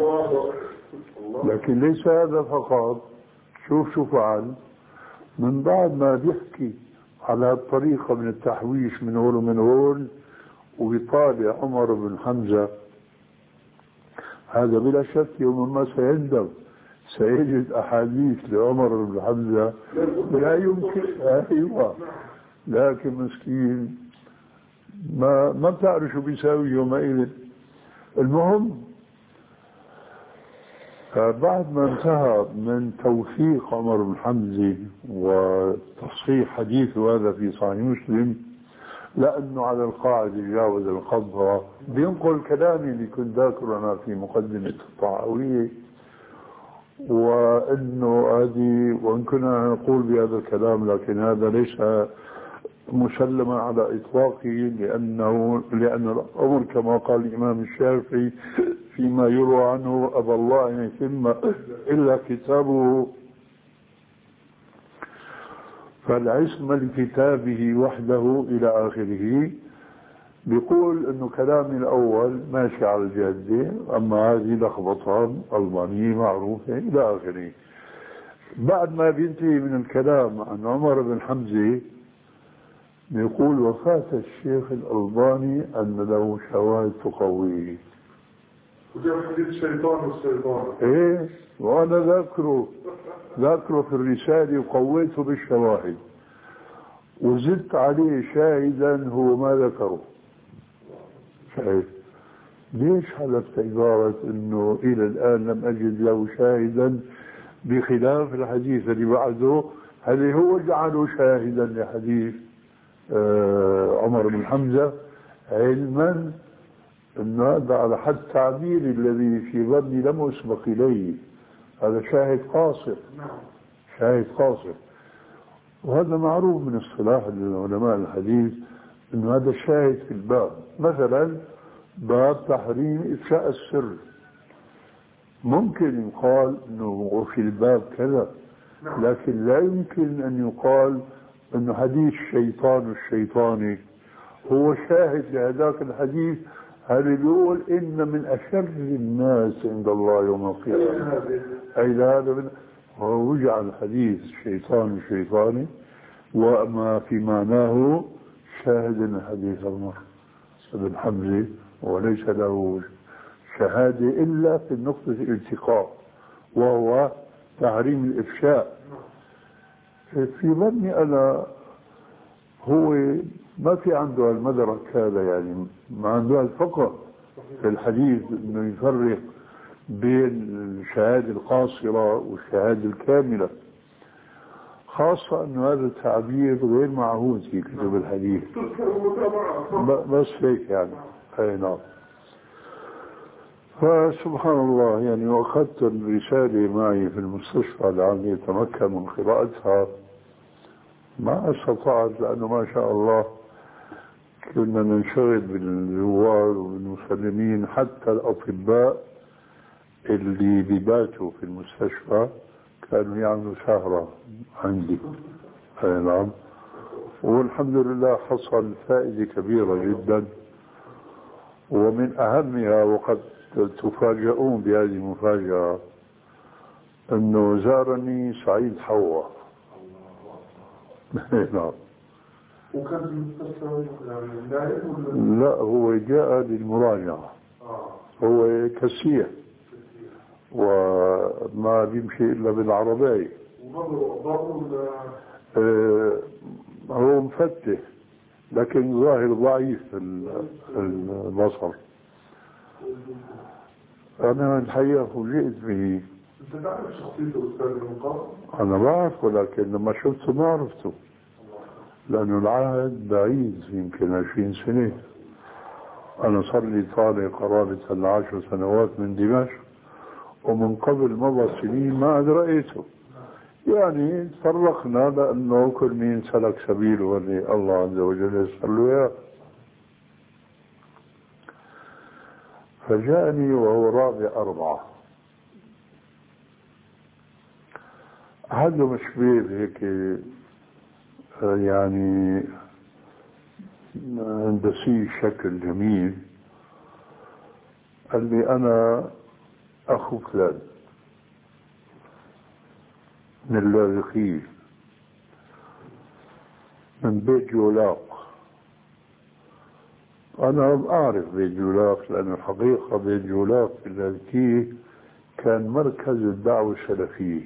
Speaker 3: لكن ليس هذا فقط، شوف شو فعل من بعد ما بيحكي على الطريقة من التحويش من هول ومن هول وبيطالع عمر بن حمزة. هذا بلا شك يوم ما سيندم سيجد أحاديث لعمر بن حمزة لا يمكن. أيوة، لكن مسكين ما ما بتعرف شو بيساوي يومئذ. المهم بعد ما انتهى من توثيق عمر بن حمزة وتصحيح حديثه هذا في صحيح مسلم، لأنه على القاعدة جاوز القبضة بينقل كلامي اللي كنت ذاكره أنا في مقدمة الطحاوية، وأنه هذه وإن كنا نقول بهذا الكلام لكن هذا ليس مسلما على إطلاقه، لأنه لأن الأمر كما قال الإمام الشافعي فيما يروى عنه أبى الله أن يتم إلا كتابه، فالعصمة لكتابه وحده إلى آخره. بيقول إنه كلامي الأول ماشي على الجادة، أما هذه لخبطان ألبانية معروفة إلى آخره. بعد ما بينتهي من الكلام عن عمر بن حمزة بيقول وفاة الشيخ الألباني أن له شواهد تقويه.
Speaker 2: وجاب حديث الشيطان والشيطان.
Speaker 3: إيه، وأنا ذاكره ذاكره في الرسالة وقويته بالشواهد وزدت عليه شاهدا هو ما ذكره. شاهد ليش حلفت عبارة إنه إلى الآن لم أجد له شاهدا بخلاف الحديث اللي بعده؟ هل هو جعله شاهدا لحديث آه عمر بن حمزة، علما أن هذا على حد تعبيري الذي في ظني لم أسبق إليه، هذا شاهد قاصر، شاهد قاصر. وهذا معروف من اصطلاح علماء الحديث أنه هذا الشاهد في الباب. مثلا باب تحريم إفشاء السر، ممكن يقال أنه في الباب كذا، لكن لا يمكن أن يقال أنه حديث الشيطان الشيطاني هو شاهد لهذاك الحديث. هل يقول إن من أشر الناس عند الله يوم القيامة أي هذا من هو وجع الحديث الشيطان الشيطاني وما في معناه شاهد الحديث عمر بن حمزة، وليس له شهادة إلا في النقطة الالتقاء وهو تحريم الإفشاء. في ظني أنا هو ما في عنده المدرك هذا، يعني ما عنده الفقه في الحديث انه يفرق بين الشهادة القاصرة والشهادة الكاملة، خاصة انه هذا التعبير غير معهود في كتب الحديث. بس هيك يعني. اي نعم. فسبحان الله يعني، واخذت الرسالة معي في المستشفى لعلي اتمكن من قراءتها، ما استطعت لأنه ما شاء الله كنا ننشغل بالزوار والمسلمين، حتى الأطباء اللي بيباتوا في المستشفى كانوا يعملوا سهرة عندي. أي نعم. والحمد لله حصل فائدة كبيرة جدا، ومن أهمها وقد تفاجؤون بهذه المفاجأة أنه زارني سعيد حوا. نعم.
Speaker 2: وكان في المستشفى يعني
Speaker 3: لا، هو جاء للمراجعة.
Speaker 2: آه.
Speaker 3: هو كسيح وما بيمشي إلا بالعربية.
Speaker 2: وضربه
Speaker 3: آه هو مفتح لكن ظاهر ضعيف البصر. أنا الحقيقة فوجئت به.
Speaker 2: أنت تعرف شخصيته أستاذ المقام؟
Speaker 3: أنا بعرفه، لكن لما شفته ما عرفته لأنه العهد بعيد، يمكن عشرين سنة. أنا صار لي طالع قرابة العشر سنوات من دمشق، ومن قبل مضى سنين ما عاد رأيته. يعني تفرقنا لأنه كل مين سلك سبيله واللي الله عز وجل يسر له إياه. فجاءني وهو رابع أربعة، عنده شبيب هيك يعني هندسي شكل جميل. قال لي أنا أخو فلان من اللاذقية من بيت جولاق. أنا أعرف بيت جولاق لأن الحقيقة بيت جولاق في اللاذقية كان مركز الدعوة السلفية،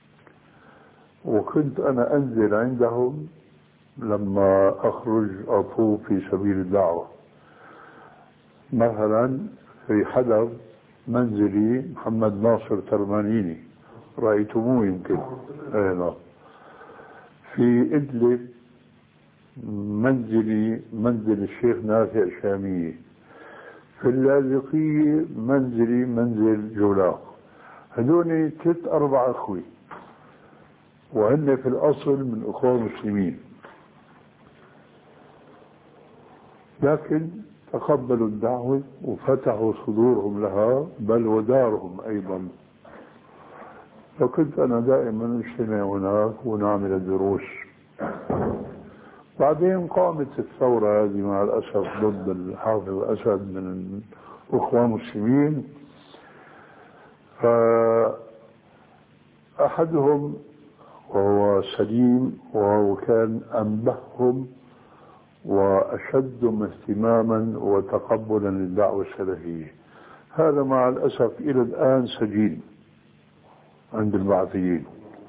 Speaker 3: وكنت أنا أنزل عندهم لما أخرج أطوف في سبيل الدعوة. مثلا في حلب منزلي محمد ناصر ترمانيني، رأيتموه يمكن. أينا. في إدلب منزلي منزل الشيخ نافع شامية، في اللاذقية منزلي منزل جولاق. هذول ثلاث أربع أخوي، وهن في الأصل من أخوة مسلمين، لكن تقبلوا الدعوة وفتحوا صدورهم لها، بل ودارهم أيضا. فكنت أنا دائما اجتمع هناك ونعمل دروس. بعدين قامت الثورة هذه مع الأسف ضد الحافظ أسد من الأخوة المسلمين، فأحدهم وهو سليم وهو كان أنبههم وأشدهم اهتماما وتقبلا للدعوة السلفية، هذا مع الأسف إلى الآن سجين عند البعثيين.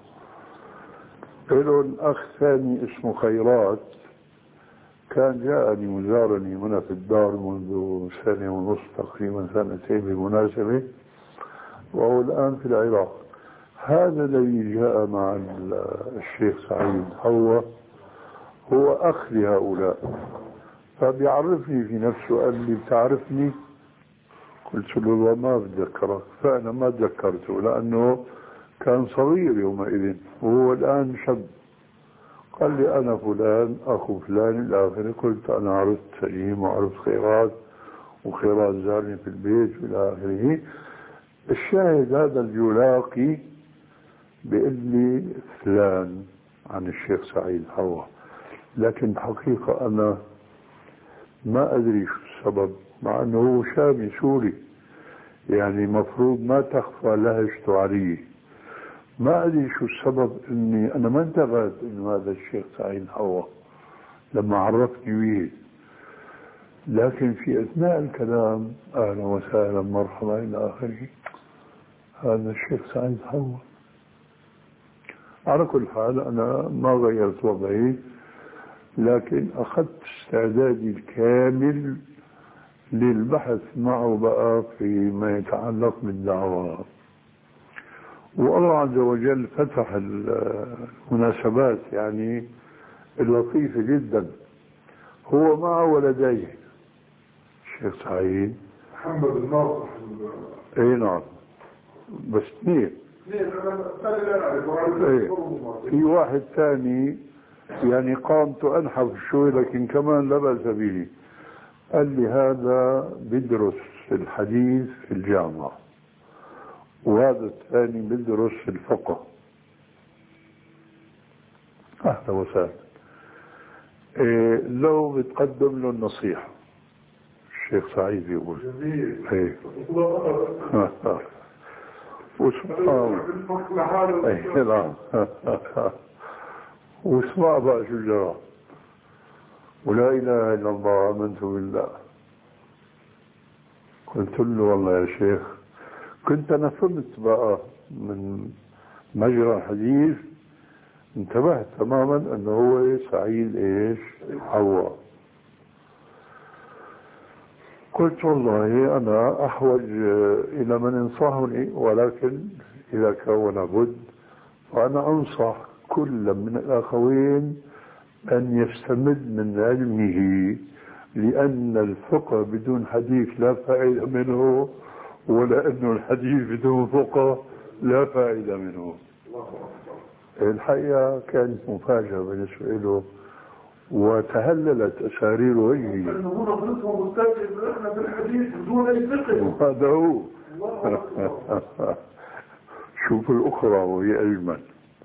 Speaker 3: لهم أخ ثاني اسمه خيرات، كان جاءني وزارني هنا في الدار منذ سنة ونصف تقريبا سنتين بالمناسبة، وهو الآن في العراق. هذا الذي جاء مع الشيخ سعيد هو هو أخ لهؤلاء، فبيعرفني في نفسه، قال لي بتعرفني؟ قلت له ما بتذكرك، فأنا ما تذكرته لأنه كان صغير يومئذ وهو الآن شاب. قال لي أنا فلان أخو فلان إلى آخره. قلت أنا عرفت سليم وعرفت خيرات، وخيرات زارني في البيت إلى آخره. الشاهد هذا الجولاقي بيقول لي فلان عن الشيخ سعيد هو، لكن حقيقة أنا ما أدري شو السبب، مع أنه هو شامي سوري، يعني مفروض ما تخفى لهجته علي. ما أدري شو السبب إني أنا ما انتبهت إنه هذا الشيخ سعيد هو لما عرفني به، لكن في أثناء الكلام أهلا وسهلا مرحبا إلى آخره، هذا الشيخ سعيد هو. على كل حال أنا ما غيرت وضعي، لكن أخذت استعدادي الكامل للبحث معه بقى فيما يتعلق بالدعوة. والله عز وجل فتح المناسبات يعني اللطيفة جدا. هو مع ولديه الشيخ سعيد
Speaker 2: محمد الناصر.
Speaker 3: اي نعم، بس اثنين. ايه في واحد ثاني يعني قامته انحف شوي لكن كمان لا بأس به. قال لي هذا بيدرس الحديث في الجامعة، وهذا الثاني بيدرس الفقه. أهلا وسهلا. إيه لو بتقدم له النصيحة الشيخ سعيد يقول
Speaker 2: جميل.
Speaker 3: ايه وسبحان الله. واسمع بقى شو جرى. ولا إله إلا الله آمنت بالله. قلت له والله يا شيخ، كنت أنا فهمت بقى من مجرى الحديث، انتبهت تماما أنه هو سعيد إيش حواء. قلت والله أنا أحوج إلى من ينصحني، ولكن إذا كان بد فأنا أنصح كل من الأخوين أن يستمد من علمه، لأن الفقه بدون حديث لا فائدة منه، ولا أنه الحديث بدون فقه لا فائدة منه. الحقيقة كانت مفاجأة بالنسبة له، وتهللت أسارير وجهي. وهذا هو. شوف الأخرى وهي أجمل.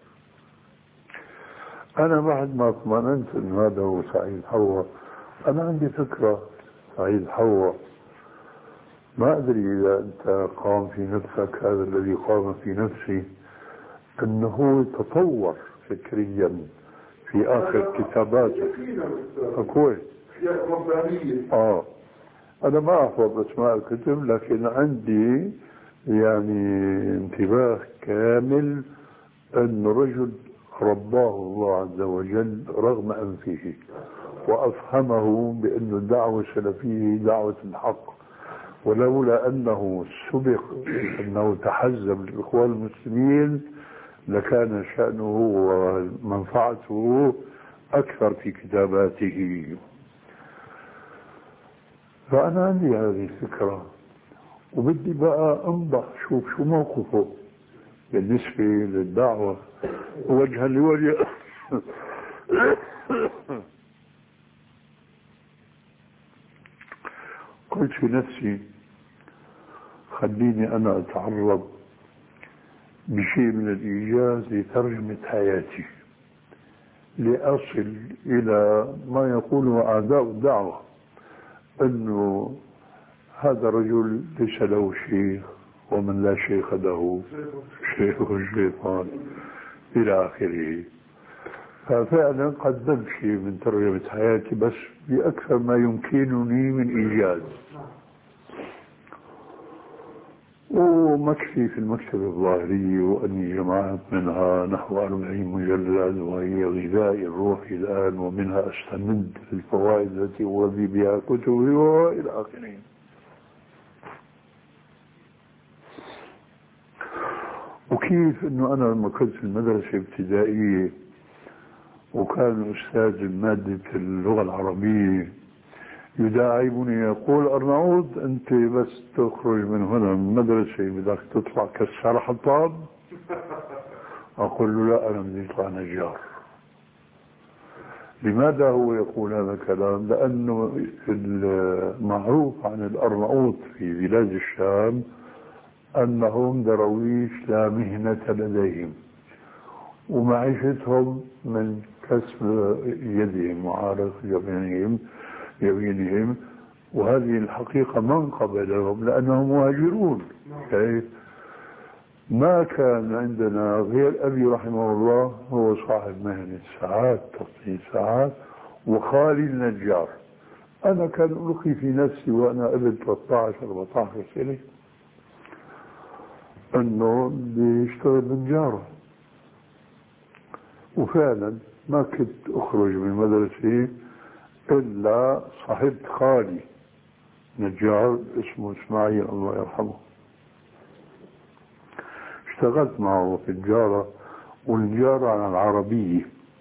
Speaker 3: أنا بعد ما اطمئننت أن هذا هو سعيد حواء، أنا عندي فكرة. سعيد حواء ما أدري إذا أنت قام في نفسك هذا الذي قام في نفسي، أنه تطور فكريا في آخر كتاباته. أكوي آه أنا ما أحفظ أسماء الكتب، لكن عندي يعني انتباه كامل أن رجل رباه الله عز وجل رغم أنفه، وأفهمه بأن الدعوة السلفية دعوة الحق، ولولا أنه سبق أنه تحزب الإخوان المسلمين لكان شأنه ومنفعته أكثر في كتاباته. فأنا عندي هذه الفكرة، وبدي بقى أنضح شوف شو موقفه بالنسبة للدعوة وجها لوجه. قلت في نفسي خليني أنا أتعرض بشيء من الإيجاز لترجمة حياتي لأصل إلى ما يقوله أعداء الدعوة، أنه هذا الرجل ليس له شيخ، ومن لا شيخ له شيخ الشيطان إلى آخره. ففعلا قدمت شيء من ترجمة حياتي بس بأكثر ما يمكنني من إيجاز، ومكفي في المكتبة الظاهرية، وأني جمعت منها نحو أربعين مجلد، وهي غذاء الروح الآن، ومنها أستمد الفوائد التي أغذي بها كتبي وإلى آخره. وكيف أنه أنا لما كنت في المدرسة الابتدائية وكان أستاذ مادة اللغة العربية يداعبني يقول أرناؤوط أنت بس تخرج من هنا من المدرسة بدك تطلع كسر حطاب. أقول له لا، أنا بدي أطلع نجار. لماذا هو يقول هذا الكلام؟ لأنه المعروف عن الأرناؤوط في بلاد الشام أنهم درويش لا مهنة لديهم، ومعيشتهم من كسب يدهم وعرق جبينهم يمينهم، وهذه الحقيقة من قبلهم لأنهم مهاجرون. ما كان عندنا غير أبي رحمه الله هو صاحب مهنة ساعات تصنيع ساعات، وخالي النجار. أنا كان ألقي في نفسي وأنا ابن ثلاثة عشر أربعة عشر سنة أنه بدي أشتغل نجار، وفعلا ما كنت أخرج من المدرسة إلا صاحبت خالي نجار اسمه إسماعيل الله يرحمه، اشتغلت معه في النجارة، والنجارة عن العربية،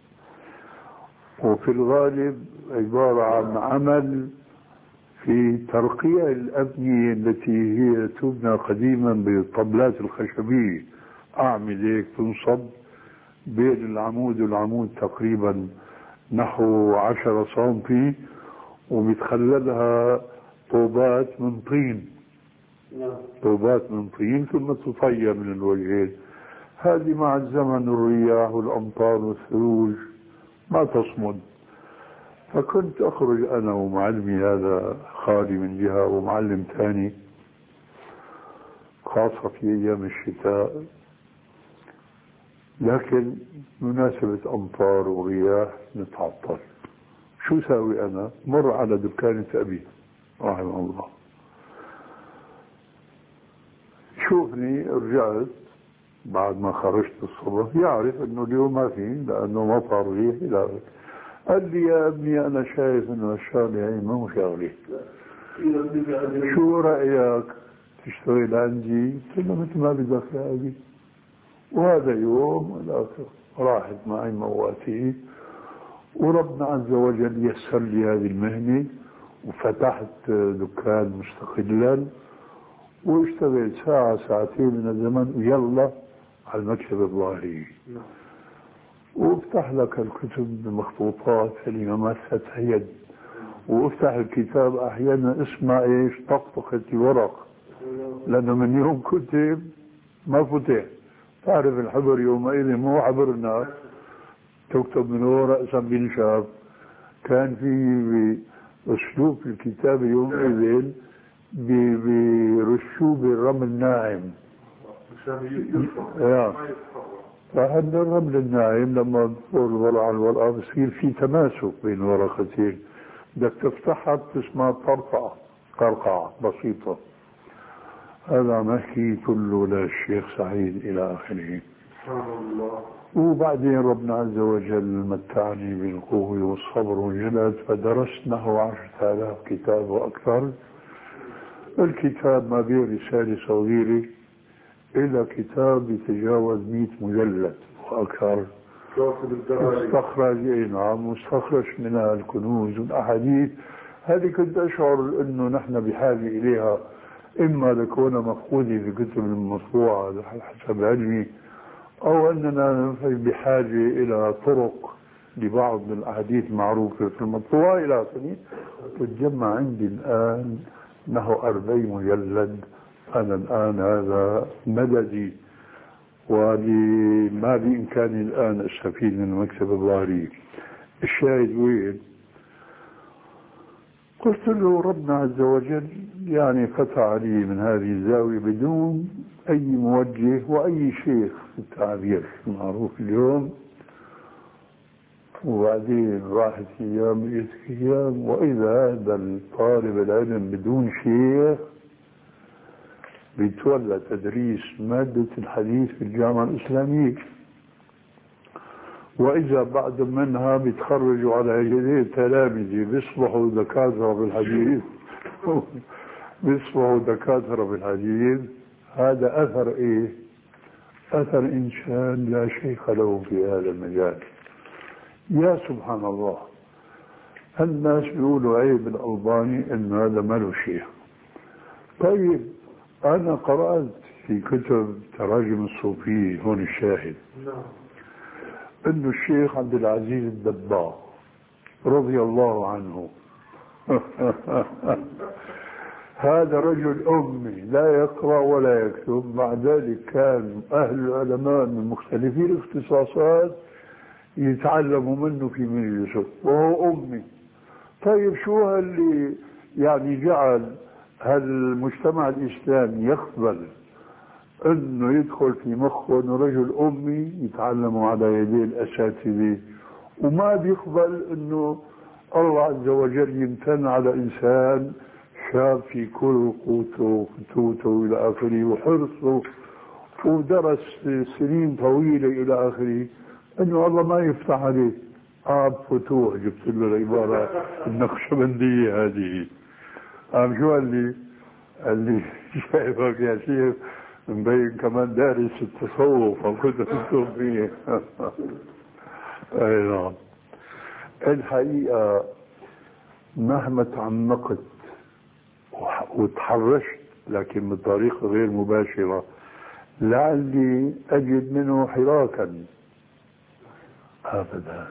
Speaker 3: وفي الغالب عبارة عن عمل في ترقيع الأبنية التي هي تبنى قديما بالطبلات الخشبية، أعمدة تنصب بين العمود والعمود تقريبا نحو عشرة سنتي، وبتخللها طوبات من طين، طوبات من طين ثم تطير من الوجهين. هذه مع الزمن الرياح والأمطار والثلوج ما تصمد. فكنت أخرج أنا ومعلمي هذا خالي من جهة ومعلم ثاني، خاصة في أيام الشتاء، لكن مناسبة أمطار ورياح نتعطل. شو ساوي أنا؟ مر على دكانة أبي رحمه الله، شوفني رجعت بعد ما خرجت الصبح، يعرف أنه اليوم ما في لأنه مطر ريح إلى آخره. قال لي يا ابني أنا شايف أنه الشغلة هي ما هو شغلة، شو رأيك تشتغل عندي؟ قلت له مثل ما بدك يا أبي. وهذا يوم والآخر راحت معي مواتي، وربنا عز وجل يسر لي هذه المهنة، وفتحت دكان مستقلا، واشتغلت ساعة ساعتين من الزمن ويلا على المكتب الظاهري، وافتح لك الكتب بمخطوطات كلمات فتح يد، وافتح الكتاب احيانا اسمع ايش طقطقة الورق، لانه من يوم كتب ما فتح. تعرف الحبر يومئذ مو حبر الناس، تكتب من ورق رأسا بينشاف. كان في اسلوب الكتاب يومئذ برشوه بالرمل الناعم. فهذا الرمل الناعم لما تدور الورقة على الورقة بصير في تماسك بين ورقتين، بدك تفتحها بتسمع طرقعة قرقعة بسيطة. هذا نحكي كله للشيخ سعيد إلى آخره. وبعدين ربنا عز وجل متعني بالقوة والصبر والجلد، فدرست نحو عشرة آلاف كتاب وأكثر. الكتاب ما بين رسالة صغيرة إلى كتاب يتجاوز مئة مجلد وأكثر،
Speaker 2: كاتب الدراري
Speaker 3: مستخرج، اي نعم، مستخرج من الكنوز والأحاديث. هذه كنت أشعر أنه نحن بحاجة إليها، إما لكون مفقودة في كتب المطبوعة حسب علمي، أو أننا بحاجة إلى طرق لبعض الأحاديث المعروفة في المطبوعة إلى آخره. تتجمع عندي الآن نحو أربعين مجلد. أنا الآن هذا مددي، وما بإمكاني الآن أستفيد من المكتبة الظاهرية. الشاهد وين؟ قلت له ربنا عز وجل يعني فتح علي من هذه الزاوية بدون أي موجه وأي شيخ في التعبير المعروف اليوم. وبعدين راحت أيام بقيت أيام، وإذا هذا الطالب العلم بدون شيخ بيتولى تدريس مادة الحديث في الجامعة الإسلامية، وإذا بعد منها بيتخرجوا على يديه تلامذة بيصبحوا دكاترة بالحديث بيصبحوا دكاترة بالحديث. هذا أثر إيه؟ أثر إنسان لا شيخ له في هذا المجال. يا سبحان الله، الناس بيقولوا عيب الألباني إنه هذا ما له شيخ. طيب أنا قرأت في كتب تراجم الصوفية، هون الشاهد، إنه الشيخ عبد العزيز الدباغ رضي الله عنه هذا رجل أمي لا يقرأ ولا يكتب، مع ذلك كان أهل العلماء من مختلفي الاختصاصات يتعلموا منه في مجلسه وهو أمي. طيب شو اللي يعني جعل هذا المجتمع الإسلامي يقبل انه يدخل في مخه انه رجل امي يتعلموا على يدي الاساتذه، وما بيقبل انه الله عز وجل يمتن على انسان شاب في كل قوته وفتوته الى اخره وحرصه ودرس سنين طويله الى اخره، انه الله ما يفتح عليه؟ اب فتوح، جبت له العباره النقشبنديه هذه. قام شو قال لي؟ قال لي شايفك يا شيخ مبين كمان دارس التصوف وكنت تكتب فيه اي نعم. الحقيقة مهما تعمقت وتحرشت لكن بطريقة غير مباشرة لعلي أجد منه حراكا، أبدا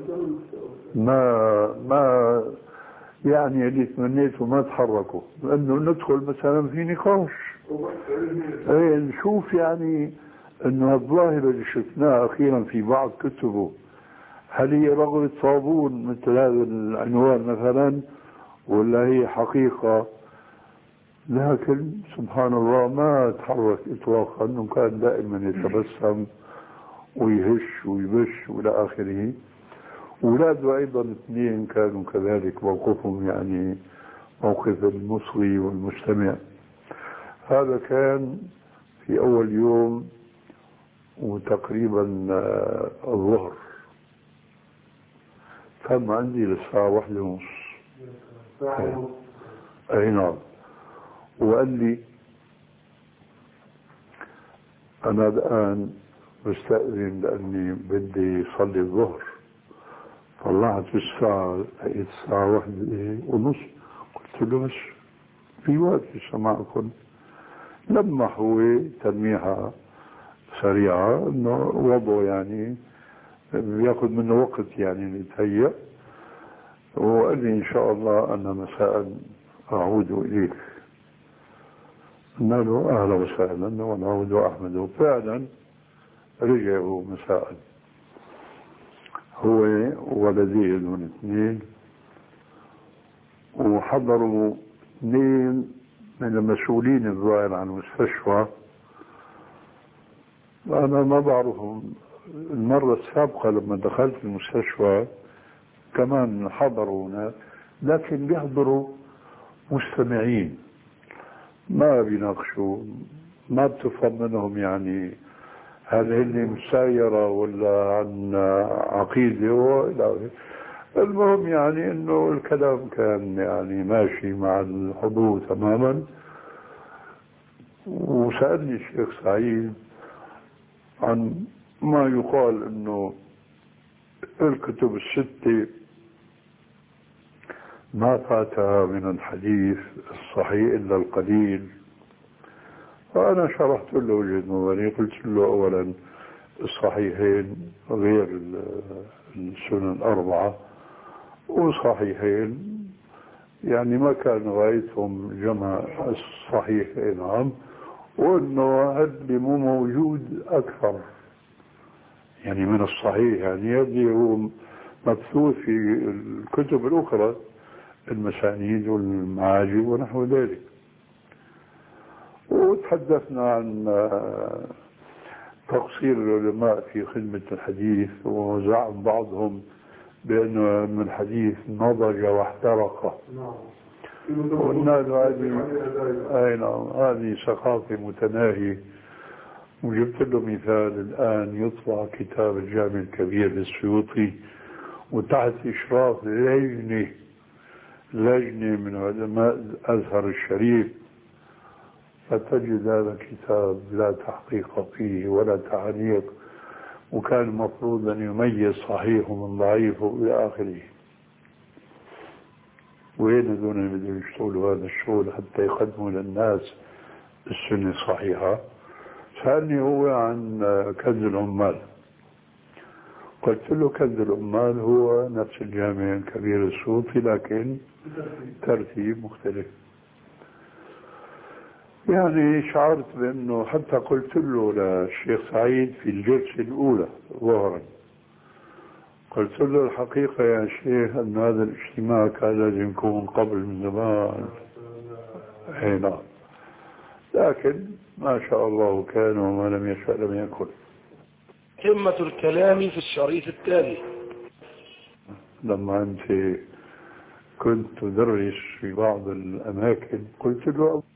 Speaker 3: ما ما يعني اللي تمنيته ما تحركوا، لأنه ندخل مثلا في نقاش ايه نشوف يعني انه الظاهرة اللي شفناها اخيرا في بعض كتبه هل هي رغبة صابون مثل هذا العنوان مثلا ولا هي حقيقة. لكن سبحان الله ما تحرك اطلاقا، انه كان دائما يتبسم ويهش ويبش والى اخره. اولاده ايضا اثنين كانوا كذلك موقفهم يعني موقف المصغي والمستمع. هذا كان في أول يوم وتقريبا الظهر، كان عندي للساعة واحدة ونص. أي نعم. وقال لي أنا الآن بستأذن لأني بدي صلي الظهر. طلعت في الساعة لقيت الساعة واحدة ونص، قلت له بس في وقت سمعكم. لما هو تلميحة سريعة انه وضعه يعني بياخذ منه وقت يعني يتهيأ، وقال لي ان شاء الله انا مساء اعود اليك. قلنا له اهلا وسهلا ونعود احمد. وفعلا رجعوا مساء هو ولديه دون اثنين، وحضروا اثنين من المسؤولين الظاهر عن المستشفى. أنا ما بعرفهم. المرة السابقة لما دخلت المستشفى كمان حضروا هناك، لكن بيحضروا مستمعين ما بيناقشوا، ما بتفهم منهم يعني هل هن مسايرة ولا عن عقيدة وإلى آخره. المهم يعني انه الكلام كان يعني ماشي مع الحضور تماما. وسألني الشيخ سعيد عن ما يقال انه الكتب الستة ما فاتها من الحديث الصحيح إلا القليل. فأنا شرحت له وجهة نظري، قلت له أولا الصحيحين غير السنن الأربعة، وصحيحين يعني ما كان غايتهم جمع الصحيحين عام، وإنه اللي مو موجود أكثر يعني من الصحيح، يعني اللي هو مبثوث في الكتب الأخرى المسانيد والمعاجم ونحو ذلك. وتحدثنا عن تقصير العلماء في خدمة الحديث، وزعم بعضهم بأن الحديث نضج واحترق. قلنا له هذه أي نعم هذه ثقافة متناهية. وجبت له مثال، الآن يطلع كتاب الجامع الكبير للسيوطي وتحت إشراف لجنة لجنة من علماء الأزهر الشريف، فتجد هذا الكتاب لا تحقيق فيه ولا تعليق، وكان المفروض أن يميز صحيح من ضعيف إلى آخره. وين هذول اللي بدهم يشتغلوا هذا الشغل حتى يقدموا للناس السنة الصحيحة؟ سألني هو عن كنز العمال، قلت له كنز العمال هو نفس الجامع الكبير السيوطي لكن ترتيب مختلف. يعني شعرت بأنه حتى قلت له للشيخ سعيد في الجلسة الأولى ظهرا، قلت له الحقيقة يا شيخ أن هذا الاجتماع كان لازم يكون قبل من زمان. أي نعم، لكن ما شاء الله كان وما لم يشاء لم يكن.
Speaker 1: قمة الكلام في الشريط التالي.
Speaker 3: لما أنت كنت تدرس في بعض الأماكن قلت له